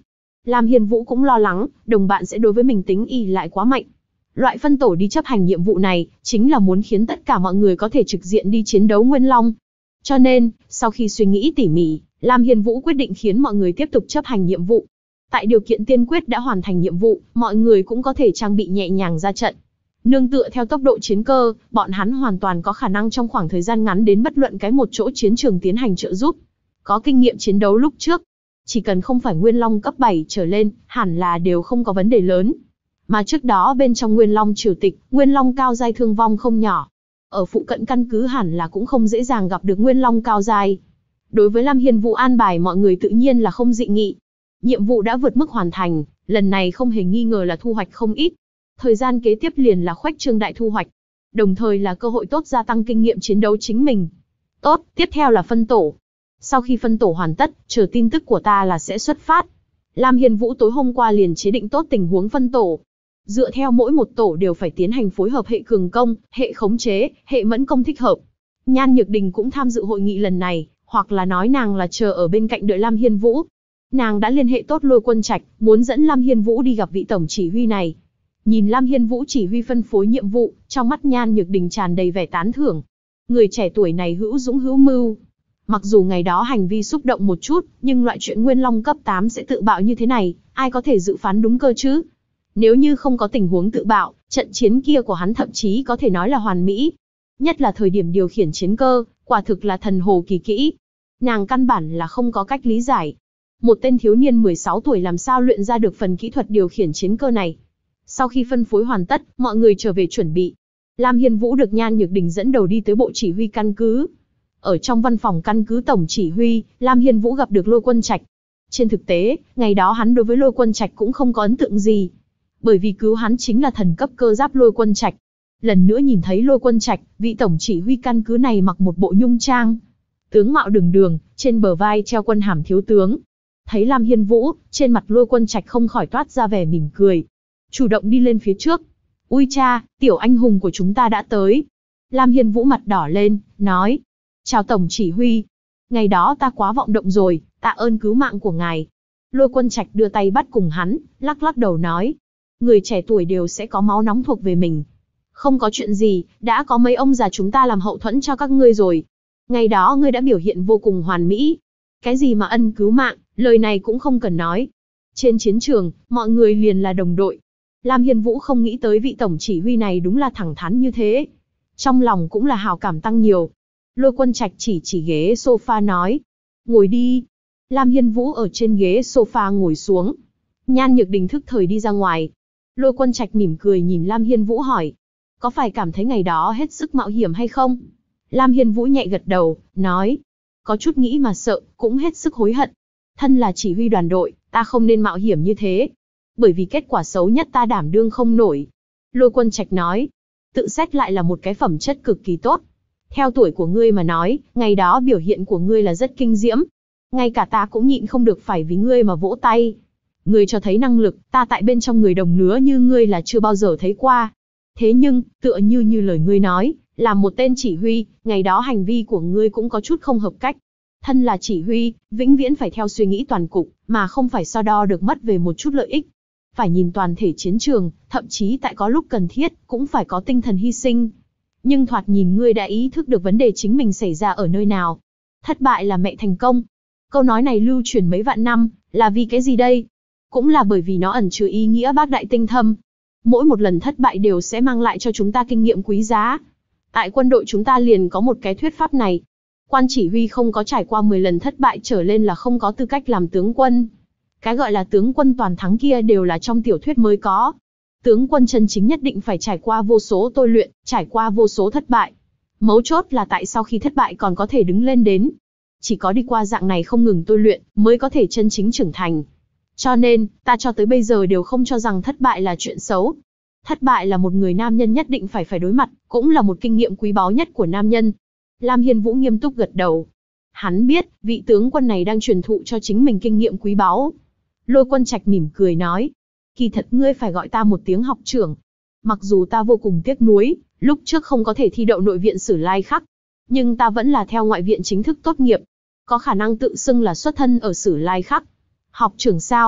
Lam Hiên Vũ cũng lo lắng, đồng bạn sẽ đối với mình tính ỷ lại quá mạnh. Loại phân tổ đi chấp hành nhiệm vụ này, chính là muốn khiến tất cả mọi người có thể trực diện đi chiến đấu Nguyên Long. Cho nên, sau khi suy nghĩ tỉ mỉ, Lam Hiên Vũ quyết định khiến mọi người tiếp tục chấp hành nhiệm vụ. Tại điều kiện tiên quyết đã hoàn thành nhiệm vụ, mọi người cũng có thể trang bị nhẹ nhàng ra trận. Nương tựa theo tốc độ chiến cơ, bọn hắn hoàn toàn có khả năng trong khoảng thời gian ngắn đến bất luận cái một chỗ chiến trường tiến hành trợ giúp. Có kinh nghiệm chiến đấu lúc trước, chỉ cần không phải Nguyên Long cấp 7 trở lên, hẳn là đều không có vấn đề lớn. Mà trước đó bên trong Nguyên Long triều tịch, Nguyên Long cao giai thương vong không nhỏ. Ở phụ cận căn cứ hẳn là cũng không dễ dàng gặp được Nguyên Long cao giai. Đối với Lam Hiên Vũ an bài mọi người tự nhiên là không dị nghị. Nhiệm vụ đã vượt mức hoàn thành, lần này không hề nghi ngờ là thu hoạch không ít. Thời gian kế tiếp liền là khuếch trương đại thu hoạch, đồng thời là cơ hội tốt gia tăng kinh nghiệm chiến đấu chính mình. Tốt, tiếp theo là phân tổ. Sau khi phân tổ hoàn tất, chờ tin tức của ta là sẽ xuất phát. Lam Hiên Vũ tối hôm qua liền chế định tốt tình huống phân tổ. Dựa theo mỗi một tổ đều phải tiến hành phối hợp hệ cường công, hệ khống chế, hệ mẫn công thích hợp. Nhan Nhược Đình cũng tham dự hội nghị lần này, hoặc là nói nàng là chờ ở bên cạnh đợi Lam Hiên Vũ. Nàng đã liên hệ tốt Lôi Quân Trạch, muốn dẫn Lam Hiên Vũ đi gặp vị tổng chỉ huy này. Nhìn Lam Hiên Vũ chỉ huy phân phối nhiệm vụ, trong mắt Nhan Nhược Đình tràn đầy vẻ tán thưởng. Người trẻ tuổi này hữu dũng hữu mưu. Mặc dù ngày đó hành vi xúc động một chút, nhưng loại chuyện Nguyên Long cấp 8 sẽ tự bạo như thế này, ai có thể dự phán đúng cơ chứ? Nếu như không có tình huống tự bạo, trận chiến kia của hắn thậm chí có thể nói là hoàn mỹ. Nhất là thời điểm điều khiển chiến cơ, quả thực là thần hồ kỳ kỹ. Nàng căn bản là không có cách lý giải. Một tên thiếu niên 16 tuổi làm sao luyện ra được phần kỹ thuật điều khiển chiến cơ này. Sau khi phân phối hoàn tất, mọi người trở về chuẩn bị. Lam Hiên Vũ được Nhan Nhược Đình dẫn đầu đi tới bộ chỉ huy căn cứ. Ở trong văn phòng căn cứ tổng chỉ huy, Lam Hiên Vũ gặp được Lôi Quân Trạch. Trên thực tế, ngày đó hắn đối với Lôi Quân Trạch cũng không có ấn tượng gì. Bởi vì cứu hắn chính là thần cấp cơ giáp Lôi Quân Trạch. Lần nữa nhìn thấy Lôi Quân Trạch, vị tổng chỉ huy căn cứ này mặc một bộ nhung trang. Tướng mạo đường đường, trên bờ vai treo quân hàm thiếu tướng. Thấy Lam Hiên Vũ, trên mặt Lôi Quân Trạch không khỏi toát ra vẻ mỉm cười. Chủ động đi lên phía trước. Ui cha, tiểu anh hùng của chúng ta đã tới. Lam Hiên Vũ mặt đỏ lên, nói. Chào tổng chỉ huy. Ngày đó ta quá vọng động rồi, tạ ơn cứu mạng của ngài. Lôi Quân Trạch đưa tay bắt cùng hắn, lắc lắc đầu nói. Người trẻ tuổi đều sẽ có máu nóng thuộc về mình. Không có chuyện gì, đã có mấy ông già chúng ta làm hậu thuẫn cho các ngươi rồi. Ngày đó ngươi đã biểu hiện vô cùng hoàn mỹ. Cái gì mà ân cứu mạng, lời này cũng không cần nói. Trên chiến trường, mọi người liền là đồng đội. Lam Hiên Vũ không nghĩ tới vị tổng chỉ huy này đúng là thẳng thắn như thế. Trong lòng cũng là hào cảm tăng nhiều. Lôi Quân Trạch chỉ ghế sofa nói. Ngồi đi. Lam Hiên Vũ ở trên ghế sofa ngồi xuống. Nhan Nhược Đình thức thời đi ra ngoài. Lôi Quân Trạch mỉm cười nhìn Lam Hiên Vũ hỏi. Có phải cảm thấy ngày đó hết sức mạo hiểm hay không? Lam Hiên Vũ nhẹ gật đầu, nói. Có chút nghĩ mà sợ, cũng hết sức hối hận. Thân là chỉ huy đoàn đội, ta không nên mạo hiểm như thế. Bởi vì kết quả xấu nhất ta đảm đương không nổi. Lôi Quân Trạch nói. Tự xét lại là một cái phẩm chất cực kỳ tốt. Theo tuổi của ngươi mà nói, ngày đó biểu hiện của ngươi là rất kinh diễm. Ngay cả ta cũng nhịn không được phải vì ngươi mà vỗ tay. Ngươi cho thấy năng lực, ta tại bên trong người đồng lứa như ngươi là chưa bao giờ thấy qua. Thế nhưng, tựa như lời ngươi nói, làm một tên chỉ huy, ngày đó hành vi của ngươi cũng có chút không hợp cách. Thân là chỉ huy, vĩnh viễn phải theo suy nghĩ toàn cục, mà không phải so đo được mất về một chút lợi ích. Phải nhìn toàn thể chiến trường, thậm chí tại có lúc cần thiết, cũng phải có tinh thần hy sinh. Nhưng thoạt nhìn ngươi đã ý thức được vấn đề chính mình xảy ra ở nơi nào. Thất bại là mẹ thành công. Câu nói này lưu truyền mấy vạn năm, là vì cái gì đây? Cũng là bởi vì nó ẩn chứa ý nghĩa bác đại tinh thâm. Mỗi một lần thất bại đều sẽ mang lại cho chúng ta kinh nghiệm quý giá. Tại quân đội chúng ta liền có một cái thuyết pháp này. Quan chỉ huy không có trải qua 10 lần thất bại trở lên là không có tư cách làm tướng quân. Cái gọi là tướng quân toàn thắng kia đều là trong tiểu thuyết mới có. Tướng quân chân chính nhất định phải trải qua vô số tôi luyện, trải qua vô số thất bại. Mấu chốt là tại sau khi thất bại còn có thể đứng lên đến. Chỉ có đi qua dạng này không ngừng tôi luyện, mới có thể chân chính trưởng thành. Cho nên, ta cho tới bây giờ đều không cho rằng thất bại là chuyện xấu. Thất bại là một người nam nhân nhất định phải đối mặt, cũng là một kinh nghiệm quý báu nhất của nam nhân. Lam Hiên Vũ nghiêm túc gật đầu. Hắn biết, vị tướng quân này đang truyền thụ cho chính mình kinh nghiệm quý báu. Lôi Quân Trạch mỉm cười nói. Kỳ thật ngươi phải gọi ta một tiếng học trưởng. Mặc dù ta vô cùng tiếc nuối, lúc trước không có thể thi đậu nội viện Sử Lai Khắc. Nhưng ta vẫn là theo ngoại viện chính thức tốt nghiệp. Có khả năng tự xưng là xuất thân ở Sử Lai Khắc. Học trưởng sao?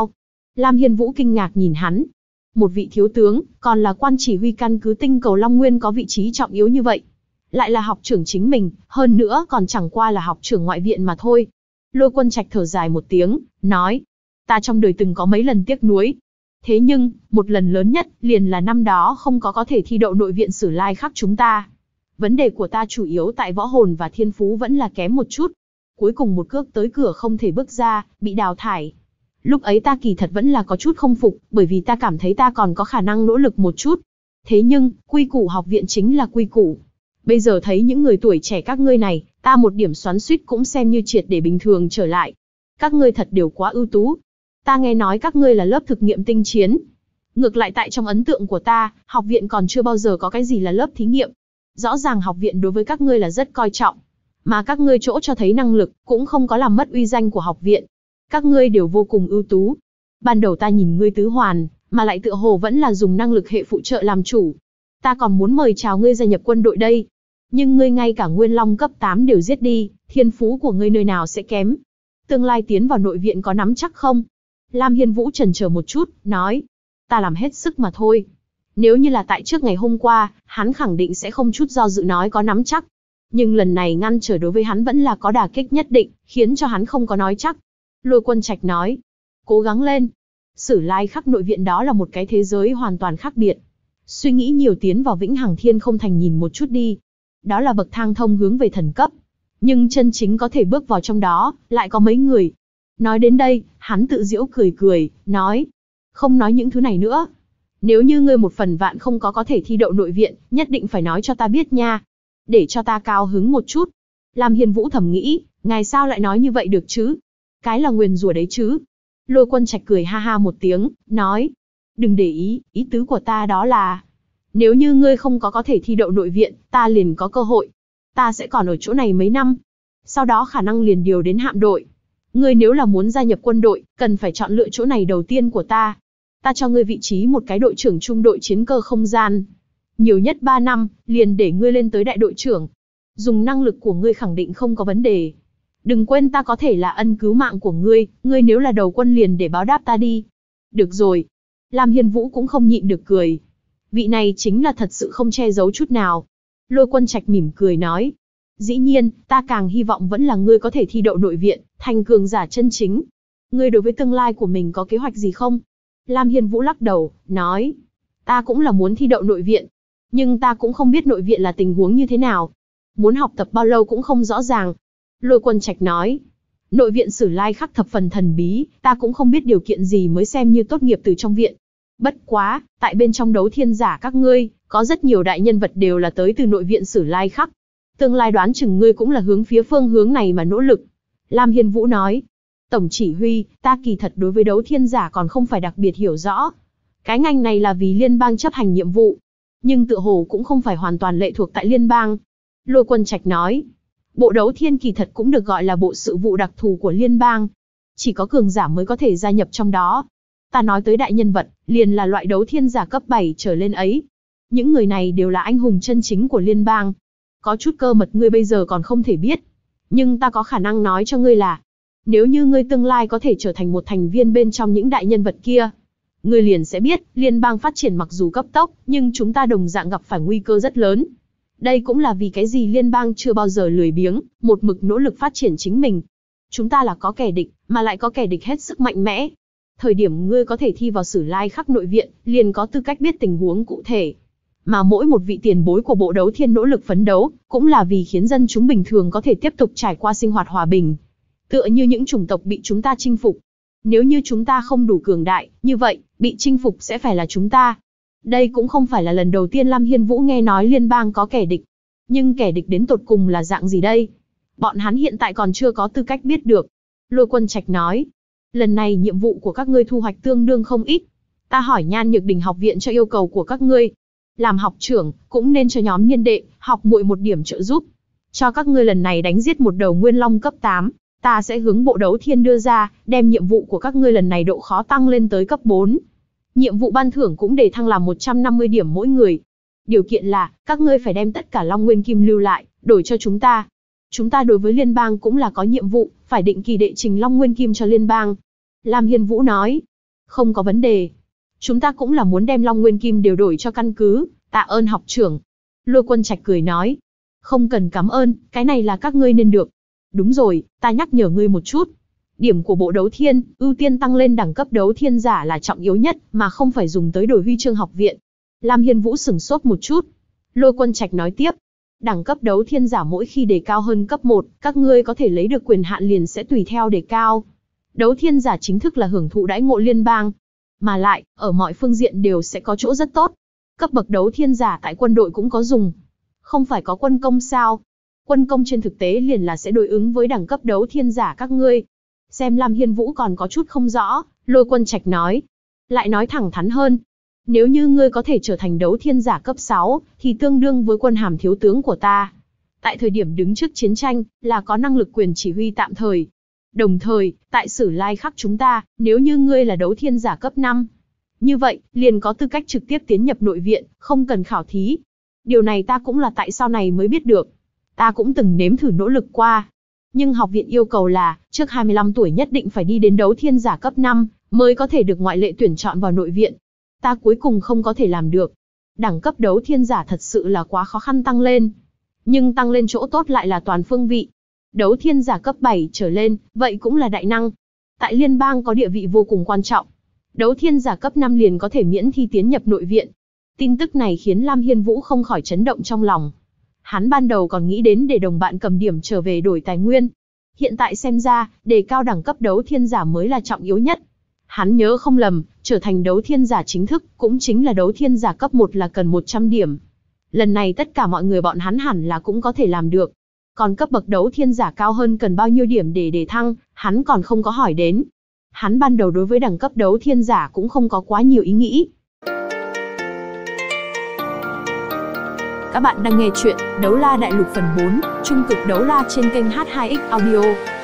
Lam Hiên Vũ kinh ngạc nhìn hắn. Một vị thiếu tướng, còn là quan chỉ huy căn cứ tinh cầu Long Nguyên có vị trí trọng yếu như vậy. Lại là học trưởng chính mình, hơn nữa còn chẳng qua là học trưởng ngoại viện mà thôi. Lôi Quân Trạch thở dài một tiếng, nói. Ta trong đời từng có mấy lần tiếc nuối. Thế nhưng, một lần lớn nhất, liền là năm đó không có thể thi đậu nội viện Sử Lai Khắc chúng ta. Vấn đề của ta chủ yếu tại võ hồn và thiên phú vẫn là kém một chút. Cuối cùng một cước tới cửa không thể bước ra, bị đào thải. Lúc ấy ta kỳ thật vẫn là có chút không phục, bởi vì ta cảm thấy ta còn có khả năng nỗ lực một chút. Thế nhưng, quy củ học viện chính là quy củ. Bây giờ thấy những người tuổi trẻ các ngươi này, ta một điểm xoắn xuýt cũng xem như triệt để bình thường trở lại. Các ngươi thật đều quá ưu tú. Ta nghe nói các ngươi là lớp thực nghiệm tinh chiến. Ngược lại tại trong ấn tượng của ta, học viện còn chưa bao giờ có cái gì là lớp thí nghiệm. Rõ ràng học viện đối với các ngươi là rất coi trọng. Mà các ngươi chỗ cho thấy năng lực, cũng không có làm mất uy danh của học viện. Các ngươi đều vô cùng ưu tú. Ban đầu ta nhìn ngươi tứ hoàn, mà lại tựa hồ vẫn là dùng năng lực hệ phụ trợ làm chủ. Ta còn muốn mời chào ngươi gia nhập quân đội đây. Nhưng ngươi ngay cả Nguyên Long cấp 8 đều giết đi, thiên phú của ngươi nơi nào sẽ kém. Tương lai tiến vào nội viện có nắm chắc không? Lam Hiên Vũ chần chờ một chút, nói. Ta làm hết sức mà thôi. Nếu như là tại trước ngày hôm qua, hắn khẳng định sẽ không chút do dự nói có nắm chắc. Nhưng lần này ngăn trở đối với hắn vẫn là có đả kích nhất định, khiến cho hắn không có nói chắc. Lôi Quân Trạch nói. Cố gắng lên. Sử Lai Khắc nội viện đó là một cái thế giới hoàn toàn khác biệt. Suy nghĩ nhiều tiến vào Vĩnh Hằng Thiên Không Thành nhìn một chút đi. Đó là bậc thang thông hướng về thần cấp. Nhưng chân chính có thể bước vào trong đó, lại có mấy người. Nói đến đây, hắn tự giễu cười cười, nói. Không nói những thứ này nữa. Nếu như ngươi một phần vạn không có thể thi đậu nội viện, nhất định phải nói cho ta biết nha. Để cho ta cao hứng một chút. Lam Hiên Vũ thầm nghĩ, ngài sao lại nói như vậy được chứ? Cái là nguyền rủa đấy chứ. Lôi Quân Trạch cười ha ha một tiếng, nói. Đừng để ý, ý tứ của ta đó là. Nếu như ngươi không có thể thi đậu nội viện, ta liền có cơ hội. Ta sẽ còn ở chỗ này mấy năm. Sau đó khả năng liền điều đến hạm đội. Ngươi nếu là muốn gia nhập quân đội, cần phải chọn lựa chỗ này đầu tiên của ta. Ta cho ngươi vị trí một cái đội trưởng trung đội chiến cơ không gian. Nhiều nhất 3 năm, liền để ngươi lên tới đại đội trưởng. Dùng năng lực của ngươi khẳng định không có vấn đề. Đừng quên ta có thể là ân cứu mạng của ngươi, ngươi nếu là đầu quân liền để báo đáp ta đi. Được rồi. Lam Hiên Vũ cũng không nhịn được cười. Vị này chính là thật sự không che giấu chút nào. Lôi Quân Trạch mỉm cười nói. Dĩ nhiên, ta càng hy vọng vẫn là ngươi có thể thi đậu nội viện, thành cường giả chân chính. Ngươi đối với tương lai của mình có kế hoạch gì không? Lam Hiên Vũ lắc đầu, nói. Ta cũng là muốn thi đậu nội viện. Nhưng ta cũng không biết nội viện là tình huống như thế nào. Muốn học tập bao lâu cũng không rõ ràng. Lôi Quân Trạch nói. Nội viện Sử Lai Khắc thập phần thần bí, ta cũng không biết điều kiện gì mới xem như tốt nghiệp từ trong viện. Bất quá, tại bên trong đấu thiên giả các ngươi, có rất nhiều đại nhân vật đều là tới từ nội viện Sử Lai Khắc. Tương lai đoán chừng ngươi cũng là hướng phía phương hướng này mà nỗ lực. Lam Hiên Vũ nói. Tổng chỉ huy, ta kỳ thật đối với đấu thiên giả còn không phải đặc biệt hiểu rõ. Cái ngành này là vì liên bang chấp hành nhiệm vụ. Nhưng tựa hồ cũng không phải hoàn toàn lệ thuộc tại liên bang. Lôi Quân Trạch nói. Bộ đấu thiên kỳ thật cũng được gọi là bộ sự vụ đặc thù của liên bang. Chỉ có cường giả mới có thể gia nhập trong đó. Ta nói tới đại nhân vật, liền là loại đấu thiên giả cấp 7 trở lên ấy. Những người này đều là anh hùng chân chính của liên bang. Có chút cơ mật ngươi bây giờ còn không thể biết. Nhưng ta có khả năng nói cho ngươi là, nếu như ngươi tương lai có thể trở thành một thành viên bên trong những đại nhân vật kia, ngươi liền sẽ biết, liên bang phát triển mặc dù cấp tốc, nhưng chúng ta đồng dạng gặp phải nguy cơ rất lớn. Đây cũng là vì cái gì liên bang chưa bao giờ lười biếng, một mực nỗ lực phát triển chính mình. Chúng ta là có kẻ địch, mà lại có kẻ địch hết sức mạnh mẽ. Thời điểm ngươi có thể thi vào Sử Lai Khắc nội viện, liền có tư cách biết tình huống cụ thể. Mà mỗi một vị tiền bối của bộ đấu thiên nỗ lực phấn đấu, cũng là vì khiến dân chúng bình thường có thể tiếp tục trải qua sinh hoạt hòa bình. Tựa như những chủng tộc bị chúng ta chinh phục. Nếu như chúng ta không đủ cường đại, như vậy, bị chinh phục sẽ phải là chúng ta. Đây cũng không phải là lần đầu tiên Lam Hiên Vũ nghe nói liên bang có kẻ địch. Nhưng kẻ địch đến tột cùng là dạng gì đây? Bọn hắn hiện tại còn chưa có tư cách biết được. Lôi Quân Trạch nói. Lần này nhiệm vụ của các ngươi thu hoạch tương đương không ít. Ta hỏi Nhan Nhược Đình học viện cho yêu cầu của các ngươi. Làm học trưởng, cũng nên cho nhóm niên đệ, học muội một điểm trợ giúp. Cho các ngươi lần này đánh giết một đầu Nguyên Long cấp 8. Ta sẽ hướng bộ đấu thiên đưa ra, đem nhiệm vụ của các ngươi lần này độ khó tăng lên tới cấp 4. Nhiệm vụ ban thưởng cũng để thăng làm 150 điểm mỗi người. Điều kiện là, các ngươi phải đem tất cả Long Nguyên Kim lưu lại, đổi cho chúng ta. Chúng ta đối với liên bang cũng là có nhiệm vụ, phải định kỳ đệ trình Long Nguyên Kim cho liên bang. Lam Hiên Vũ nói. Không có vấn đề. Chúng ta cũng là muốn đem Long Nguyên Kim đều đổi cho căn cứ, tạ ơn học trưởng. Lôi Quân Trạch cười nói. Không cần cảm ơn, cái này là các ngươi nên được. Đúng rồi, ta nhắc nhở ngươi một chút. Điểm của bộ đấu thiên, ưu tiên tăng lên đẳng cấp đấu thiên giả là trọng yếu nhất, mà không phải dùng tới đổi huy chương học viện. Lam Hiên Vũ sửng sốt một chút. Lôi Quân Trạch nói tiếp. Đẳng cấp đấu thiên giả mỗi khi đề cao hơn cấp 1, các ngươi có thể lấy được quyền hạn liền sẽ tùy theo đề cao. Đấu thiên giả chính thức là hưởng thụ đãi ngộ liên bang. Mà lại, ở mọi phương diện đều sẽ có chỗ rất tốt. Cấp bậc đấu thiên giả tại quân đội cũng có dùng. Không phải có quân công sao? Quân công trên thực tế liền là sẽ đối ứng với đẳng cấp đấu thiên giả các ngươi. Xem Lam Hiên Vũ còn có chút không rõ, Lôi Quân Trạch nói. Lại nói thẳng thắn hơn. Nếu như ngươi có thể trở thành đấu thiên giả cấp 6, thì tương đương với quân hàm thiếu tướng của ta. Tại thời điểm đứng trước chiến tranh, là có năng lực quyền chỉ huy tạm thời. Đồng thời, tại Sử Lai Khắc chúng ta, nếu như ngươi là đấu thiên giả cấp 5, như vậy, liền có tư cách trực tiếp tiến nhập nội viện, không cần khảo thí. Điều này ta cũng là tại sau này mới biết được. Ta cũng từng nếm thử nỗ lực qua. Nhưng học viện yêu cầu là, trước 25 tuổi nhất định phải đi đến đấu thiên giả cấp 5, mới có thể được ngoại lệ tuyển chọn vào nội viện. Ta cuối cùng không có thể làm được. Đẳng cấp đấu thiên giả thật sự là quá khó khăn tăng lên. Nhưng tăng lên chỗ tốt lại là toàn phương vị. Đấu thiên giả cấp 7 trở lên, vậy cũng là đại năng. Tại liên bang có địa vị vô cùng quan trọng. Đấu thiên giả cấp 5 liền có thể miễn thi tiến nhập nội viện. Tin tức này khiến Lam Hiên Vũ không khỏi chấn động trong lòng. Hắn ban đầu còn nghĩ đến để đồng bạn cầm điểm trở về đổi tài nguyên. Hiện tại xem ra, đề cao đẳng cấp đấu thiên giả mới là trọng yếu nhất. Hắn nhớ không lầm, trở thành đấu thiên giả chính thức, cũng chính là đấu thiên giả cấp 1 là cần 100 điểm. Lần này tất cả mọi người bọn hắn hẳn là cũng có thể làm được. Còn cấp bậc đấu thiên giả cao hơn cần bao nhiêu điểm để đề thăng, hắn còn không có hỏi đến. Hắn ban đầu đối với đẳng cấp đấu thiên giả cũng không có quá nhiều ý nghĩ. Các bạn đang nghe chuyện Đấu La Đại Lục phần 4, Trung cực đấu la trên kênh H2X Audio.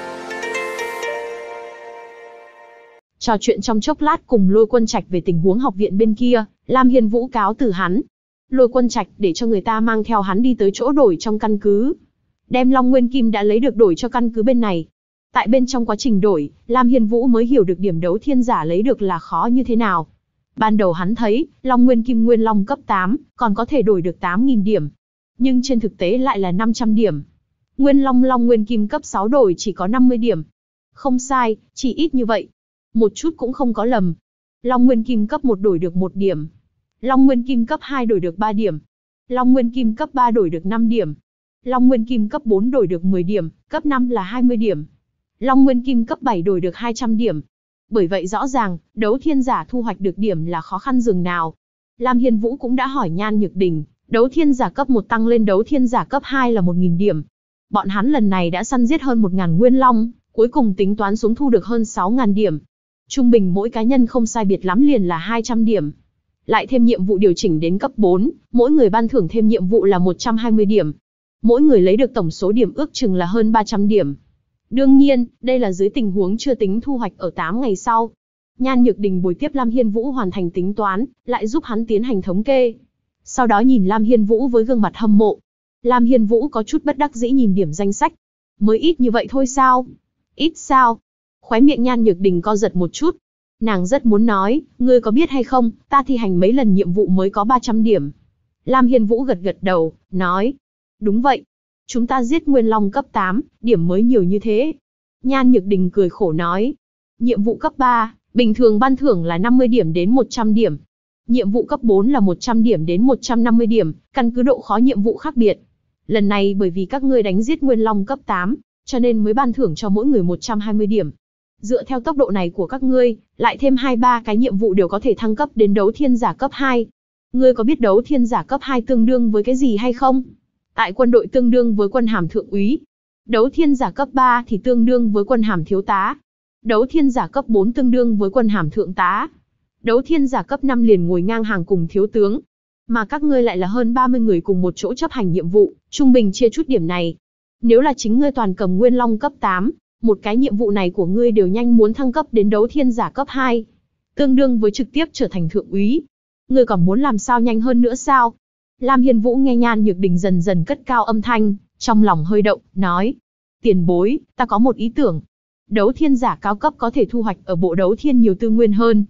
Trò chuyện trong chốc lát cùng Lôi Quân Trạch về tình huống học viện bên kia, Lam Hiên Vũ cáo từ hắn. Lôi Quân Trạch để cho người ta mang theo hắn đi tới chỗ đổi trong căn cứ. Đem Long Nguyên Kim đã lấy được đổi cho căn cứ bên này. Tại bên trong quá trình đổi, Lam Hiên Vũ mới hiểu được điểm đấu thiên giả lấy được là khó như thế nào. Ban đầu hắn thấy, Long Nguyên Kim Nguyên Long cấp 8, còn có thể đổi được 8.000 điểm. Nhưng trên thực tế lại là 500 điểm. Nguyên Long Long Nguyên Kim cấp 6 đổi chỉ có 50 điểm. Không sai, chỉ ít như vậy. Một chút cũng không có lầm. Long Nguyên Kim cấp 1 đổi được 1 điểm. Long Nguyên Kim cấp 2 đổi được 3 điểm. Long Nguyên Kim cấp 3 đổi được 5 điểm. Long Nguyên Kim cấp 4 đổi được 10 điểm, cấp 5 là 20 điểm. Long Nguyên Kim cấp 7 đổi được 200 điểm. Bởi vậy rõ ràng, đấu thiên giả thu hoạch được điểm là khó khăn dường nào. Lam Hiên Vũ cũng đã hỏi Nhan Nhược Đình, đấu thiên giả cấp 1 tăng lên đấu thiên giả cấp 2 là 1.000 điểm. Bọn hắn lần này đã săn giết hơn 1.000 nguyên long, cuối cùng tính toán xuống thu được hơn 6.000 điểm. Trung bình mỗi cá nhân không sai biệt lắm liền là 200 điểm. Lại thêm nhiệm vụ điều chỉnh đến cấp 4, mỗi người ban thưởng thêm nhiệm vụ là 120 điểm. Mỗi người lấy được tổng số điểm ước chừng là hơn 300 điểm. Đương nhiên, đây là dưới tình huống chưa tính thu hoạch ở 8 ngày sau. Nhan Nhược Đình bồi tiếp Lam Hiên Vũ hoàn thành tính toán, lại giúp hắn tiến hành thống kê. Sau đó nhìn Lam Hiên Vũ với gương mặt hâm mộ. Lam Hiên Vũ có chút bất đắc dĩ nhìn điểm danh sách. Mới ít như vậy thôi sao? Ít sao? Khóe miệng Nhan Nhược Đình co giật một chút. Nàng rất muốn nói, ngươi có biết hay không, ta thi hành mấy lần nhiệm vụ mới có 300 điểm. Lam Hiên Vũ gật gật đầu, nói. Đúng vậy. Chúng ta giết Nguyên Long cấp 8, điểm mới nhiều như thế. Nhan Nhược Đình cười khổ nói. Nhiệm vụ cấp 3, bình thường ban thưởng là 50 điểm đến 100 điểm. Nhiệm vụ cấp 4 là 100 điểm đến 150 điểm, căn cứ độ khó nhiệm vụ khác biệt. Lần này bởi vì các ngươi đánh giết Nguyên Long cấp 8, cho nên mới ban thưởng cho mỗi người 120 điểm. Dựa theo tốc độ này của các ngươi, lại thêm 2-3 cái nhiệm vụ đều có thể thăng cấp đến đấu thiên giả cấp 2. Ngươi có biết đấu thiên giả cấp 2 tương đương với cái gì hay không? Tại quân đội tương đương với quân hàm thượng úy. Đấu thiên giả cấp 3 thì tương đương với quân hàm thiếu tá. Đấu thiên giả cấp 4 tương đương với quân hàm thượng tá. Đấu thiên giả cấp 5 liền ngồi ngang hàng cùng thiếu tướng. Mà các ngươi lại là hơn 30 người cùng một chỗ chấp hành nhiệm vụ, trung bình chia chút điểm này. Nếu là chính ngươi toàn cầm Nguyên Long cấp 8, một cái nhiệm vụ này của ngươi đều nhanh muốn thăng cấp đến đấu thiên giả cấp 2. Tương đương với trực tiếp trở thành thượng úy. Ngươi còn muốn làm sao nhanh hơn nữa sao? Lam Hiên Vũ nghe Nhan Nhược Đình dần dần cất cao âm thanh, trong lòng hơi động, nói. Tiền bối, ta có một ý tưởng. Đấu thiên giả cao cấp có thể thu hoạch ở bộ đấu thiên nhiều tư nguyên hơn.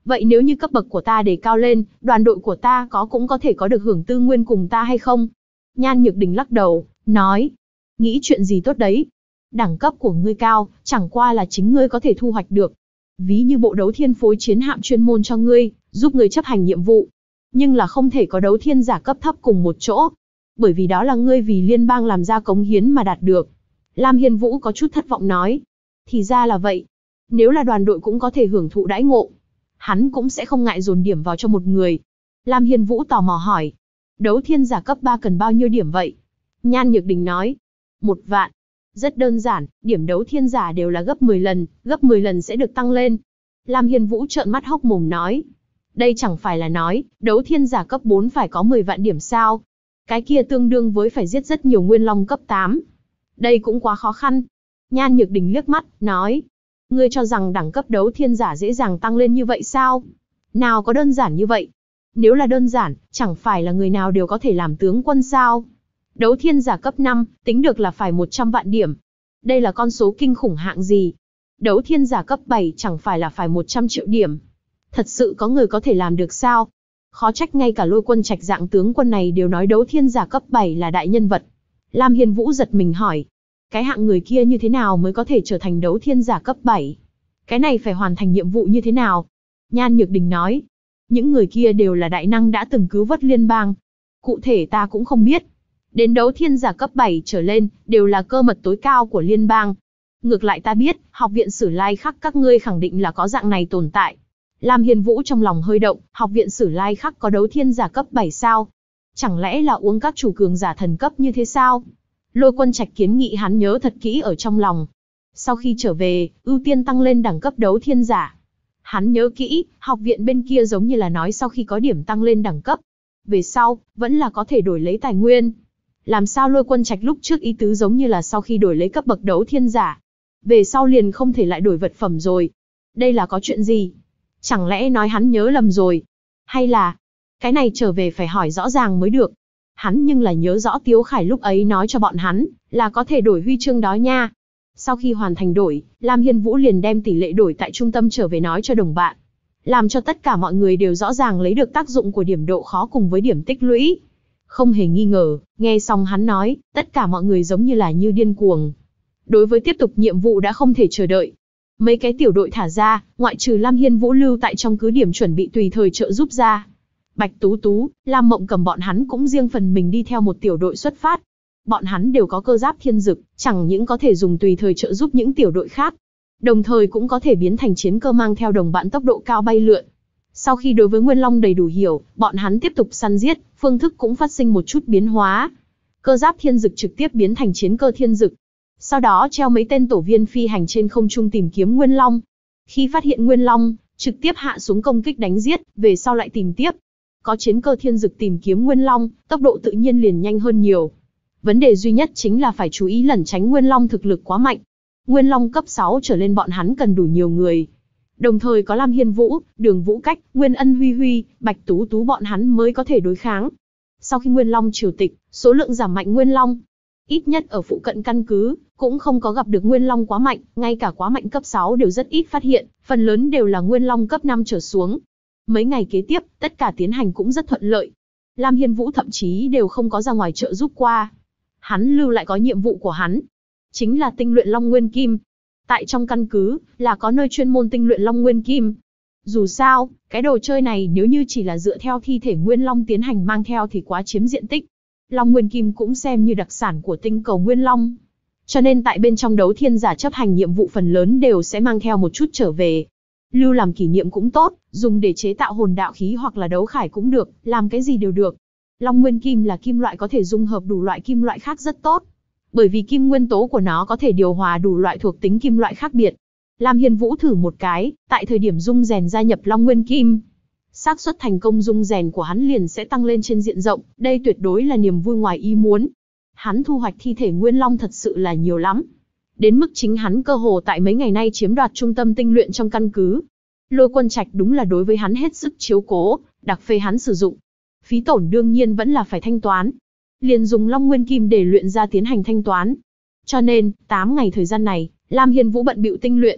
Vậy nếu như cấp bậc của ta đề cao lên, đoàn đội của ta cũng có thể có được hưởng tư nguyên cùng ta hay không? Nhan Nhược Đình lắc đầu, nói, nghĩ chuyện gì tốt đấy. Đẳng cấp của ngươi cao, chẳng qua là chính ngươi có thể thu hoạch được. Ví như bộ đấu thiên phối chiến hạm chuyên môn cho ngươi, giúp ngươi chấp hành nhiệm vụ. Nhưng là không thể có đấu thiên giả cấp thấp cùng một chỗ. Bởi vì đó là ngươi vì liên bang làm ra cống hiến mà đạt được. Lam Hiên Vũ có chút thất vọng nói. Thì ra là vậy. Nếu là đoàn đội cũng có thể hưởng thụ đãi ngộ, hắn cũng sẽ không ngại dồn điểm vào cho một người. Lam Hiên Vũ tò mò hỏi. Đấu thiên giả cấp 3 cần bao nhiêu điểm vậy? Nhan Nhược Đình nói. 1 vạn. Rất đơn giản, điểm đấu thiên giả đều là gấp 10 lần, gấp 10 lần sẽ được tăng lên. Lam Hiên Vũ trợn mắt hốc mồm nói. Đây chẳng phải là nói, đấu thiên giả cấp 4 phải có 10 vạn điểm sao? Cái kia tương đương với phải giết rất nhiều nguyên long cấp 8. Đây cũng quá khó khăn. Nhan Nhược Đình liếc mắt, nói. Ngươi cho rằng đẳng cấp đấu thiên giả dễ dàng tăng lên như vậy sao? Nào có đơn giản như vậy? Nếu là đơn giản, chẳng phải là người nào đều có thể làm tướng quân sao? Đấu thiên giả cấp 5, tính được là phải 100 vạn điểm. Đây là con số kinh khủng hạng gì? Đấu thiên giả cấp 7 chẳng phải là phải 100 triệu điểm. Thật sự có người có thể làm được sao? Khó trách ngay cả Lôi Quân Trạch dạng tướng quân này đều nói đấu thiên giả cấp 7 là đại nhân vật. Lam Hiên Vũ giật mình hỏi. Cái hạng người kia như thế nào mới có thể trở thành đấu thiên giả cấp 7? Cái này phải hoàn thành nhiệm vụ như thế nào? Nhan Nhược Đình nói. Những người kia đều là đại năng đã từng cứu vớt liên bang. Cụ thể ta cũng không biết. Đến đấu thiên giả cấp 7 trở lên, đều là cơ mật tối cao của liên bang. Ngược lại ta biết, học viện Sử Lai Khắc các ngươi khẳng định là có dạng này tồn tại. Lam Hiên Vũ trong lòng hơi động, học viện Sử Lai Khắc có đấu thiên giả cấp 7 sao? Chẳng lẽ là uống các chủ cường giả thần cấp như thế sao? Lôi Quân Trạch kiến nghị hắn nhớ thật kỹ ở trong lòng. Sau khi trở về, ưu tiên tăng lên đẳng cấp đấu thiên giả. Hắn nhớ kỹ, học viện bên kia giống như là nói sau khi có điểm tăng lên đẳng cấp, về sau, vẫn là có thể đổi lấy tài nguyên. Làm sao Lôi Quân Trạch lúc trước ý tứ giống như là sau khi đổi lấy cấp bậc đấu thiên giả, về sau liền không thể lại đổi vật phẩm rồi. Đây là có chuyện gì? Chẳng lẽ nói hắn nhớ lầm rồi? Hay là, cái này trở về phải hỏi rõ ràng mới được. Hắn nhưng là nhớ rõ Tiếu Khải lúc ấy nói cho bọn hắn, là có thể đổi huy chương đó nha. Sau khi hoàn thành đổi, Lam Hiên Vũ liền đem tỷ lệ đổi tại trung tâm trở về nói cho đồng bạn. Làm cho tất cả mọi người đều rõ ràng lấy được tác dụng của điểm độ khó cùng với điểm tích lũy. Không hề nghi ngờ, nghe xong hắn nói, tất cả mọi người giống như là như điên cuồng. Đối với tiếp tục nhiệm vụ đã không thể chờ đợi. Mấy cái tiểu đội thả ra, ngoại trừ Lam Hiên Vũ lưu tại trong cứ điểm chuẩn bị tùy thời trợ giúp ra. Bạch Tú Tú, Lam Mộng Cầm bọn hắn cũng riêng phần mình đi theo một tiểu đội xuất phát. Bọn hắn đều có cơ giáp thiên dực, chẳng những có thể dùng tùy thời trợ giúp những tiểu đội khác, đồng thời cũng có thể biến thành chiến cơ mang theo đồng bạn tốc độ cao bay lượn. Sau khi đối với Nguyên Long đầy đủ hiểu, bọn hắn tiếp tục săn giết, phương thức cũng phát sinh một chút biến hóa. Cơ giáp thiên dực trực tiếp biến thành chiến cơ thiên dực. Sau đó treo mấy tên tổ viên phi hành trên không trung tìm kiếm Nguyên Long. Khi phát hiện Nguyên Long, trực tiếp hạ xuống công kích đánh giết, về sau lại tìm tiếp. Có chiến cơ thiên dực tìm kiếm Nguyên Long, tốc độ tự nhiên liền nhanh hơn nhiều. Vấn đề duy nhất chính là phải chú ý lẩn tránh Nguyên Long thực lực quá mạnh. Nguyên Long cấp 6 trở lên bọn hắn cần đủ nhiều người. Đồng thời có Lam Hiên Vũ, Đường Vũ Cách, Nguyên Ân Huy Huy, Bạch Tú Tú bọn hắn mới có thể đối kháng. Sau khi Nguyên Long triều tịch, số lượng giảm mạnh Nguyên Long. Ít nhất ở phụ cận căn cứ, cũng không có gặp được Nguyên Long quá mạnh, ngay cả quá mạnh cấp 6 đều rất ít phát hiện, phần lớn đều là Nguyên Long cấp 5 trở xuống. Mấy ngày kế tiếp, tất cả tiến hành cũng rất thuận lợi. Lam Hiên Vũ thậm chí đều không có ra ngoài trợ giúp qua. Hắn lưu lại có nhiệm vụ của hắn, chính là tinh luyện Long Nguyên Kim. Tại trong căn cứ, là có nơi chuyên môn tinh luyện Long Nguyên Kim. Dù sao, cái đồ chơi này nếu như chỉ là dựa theo thi thể Nguyên Long tiến hành mang theo thì quá chiếm diện tích. Long Nguyên Kim cũng xem như đặc sản của tinh cầu Nguyên Long. Cho nên tại bên trong đấu thiên giả chấp hành nhiệm vụ phần lớn đều sẽ mang theo một chút trở về. Lưu làm kỷ niệm cũng tốt, dùng để chế tạo hồn đạo khí hoặc là đấu khải cũng được, làm cái gì đều được. Long Nguyên Kim là kim loại có thể dung hợp đủ loại kim loại khác rất tốt. Bởi vì kim nguyên tố của nó có thể điều hòa đủ loại thuộc tính kim loại khác biệt. Lam Hiên Vũ thử một cái, tại thời điểm dung rèn gia nhập Long Nguyên Kim, xác suất thành công dung rèn của hắn liền sẽ tăng lên trên diện rộng, đây tuyệt đối là niềm vui ngoài ý muốn. Hắn thu hoạch thi thể Nguyên Long thật sự là nhiều lắm. Đến mức chính hắn cơ hồ tại mấy ngày nay chiếm đoạt trung tâm tinh luyện trong căn cứ. Lôi Quân Trạch đúng là đối với hắn hết sức chiếu cố, đặc phê hắn sử dụng. Phí tổn đương nhiên vẫn là phải thanh toán. Liền dùng Long Nguyên Kim để luyện ra tiến hành thanh toán. Cho nên, 8 ngày thời gian này, Lam Hiên Vũ bận bịu tinh luyện.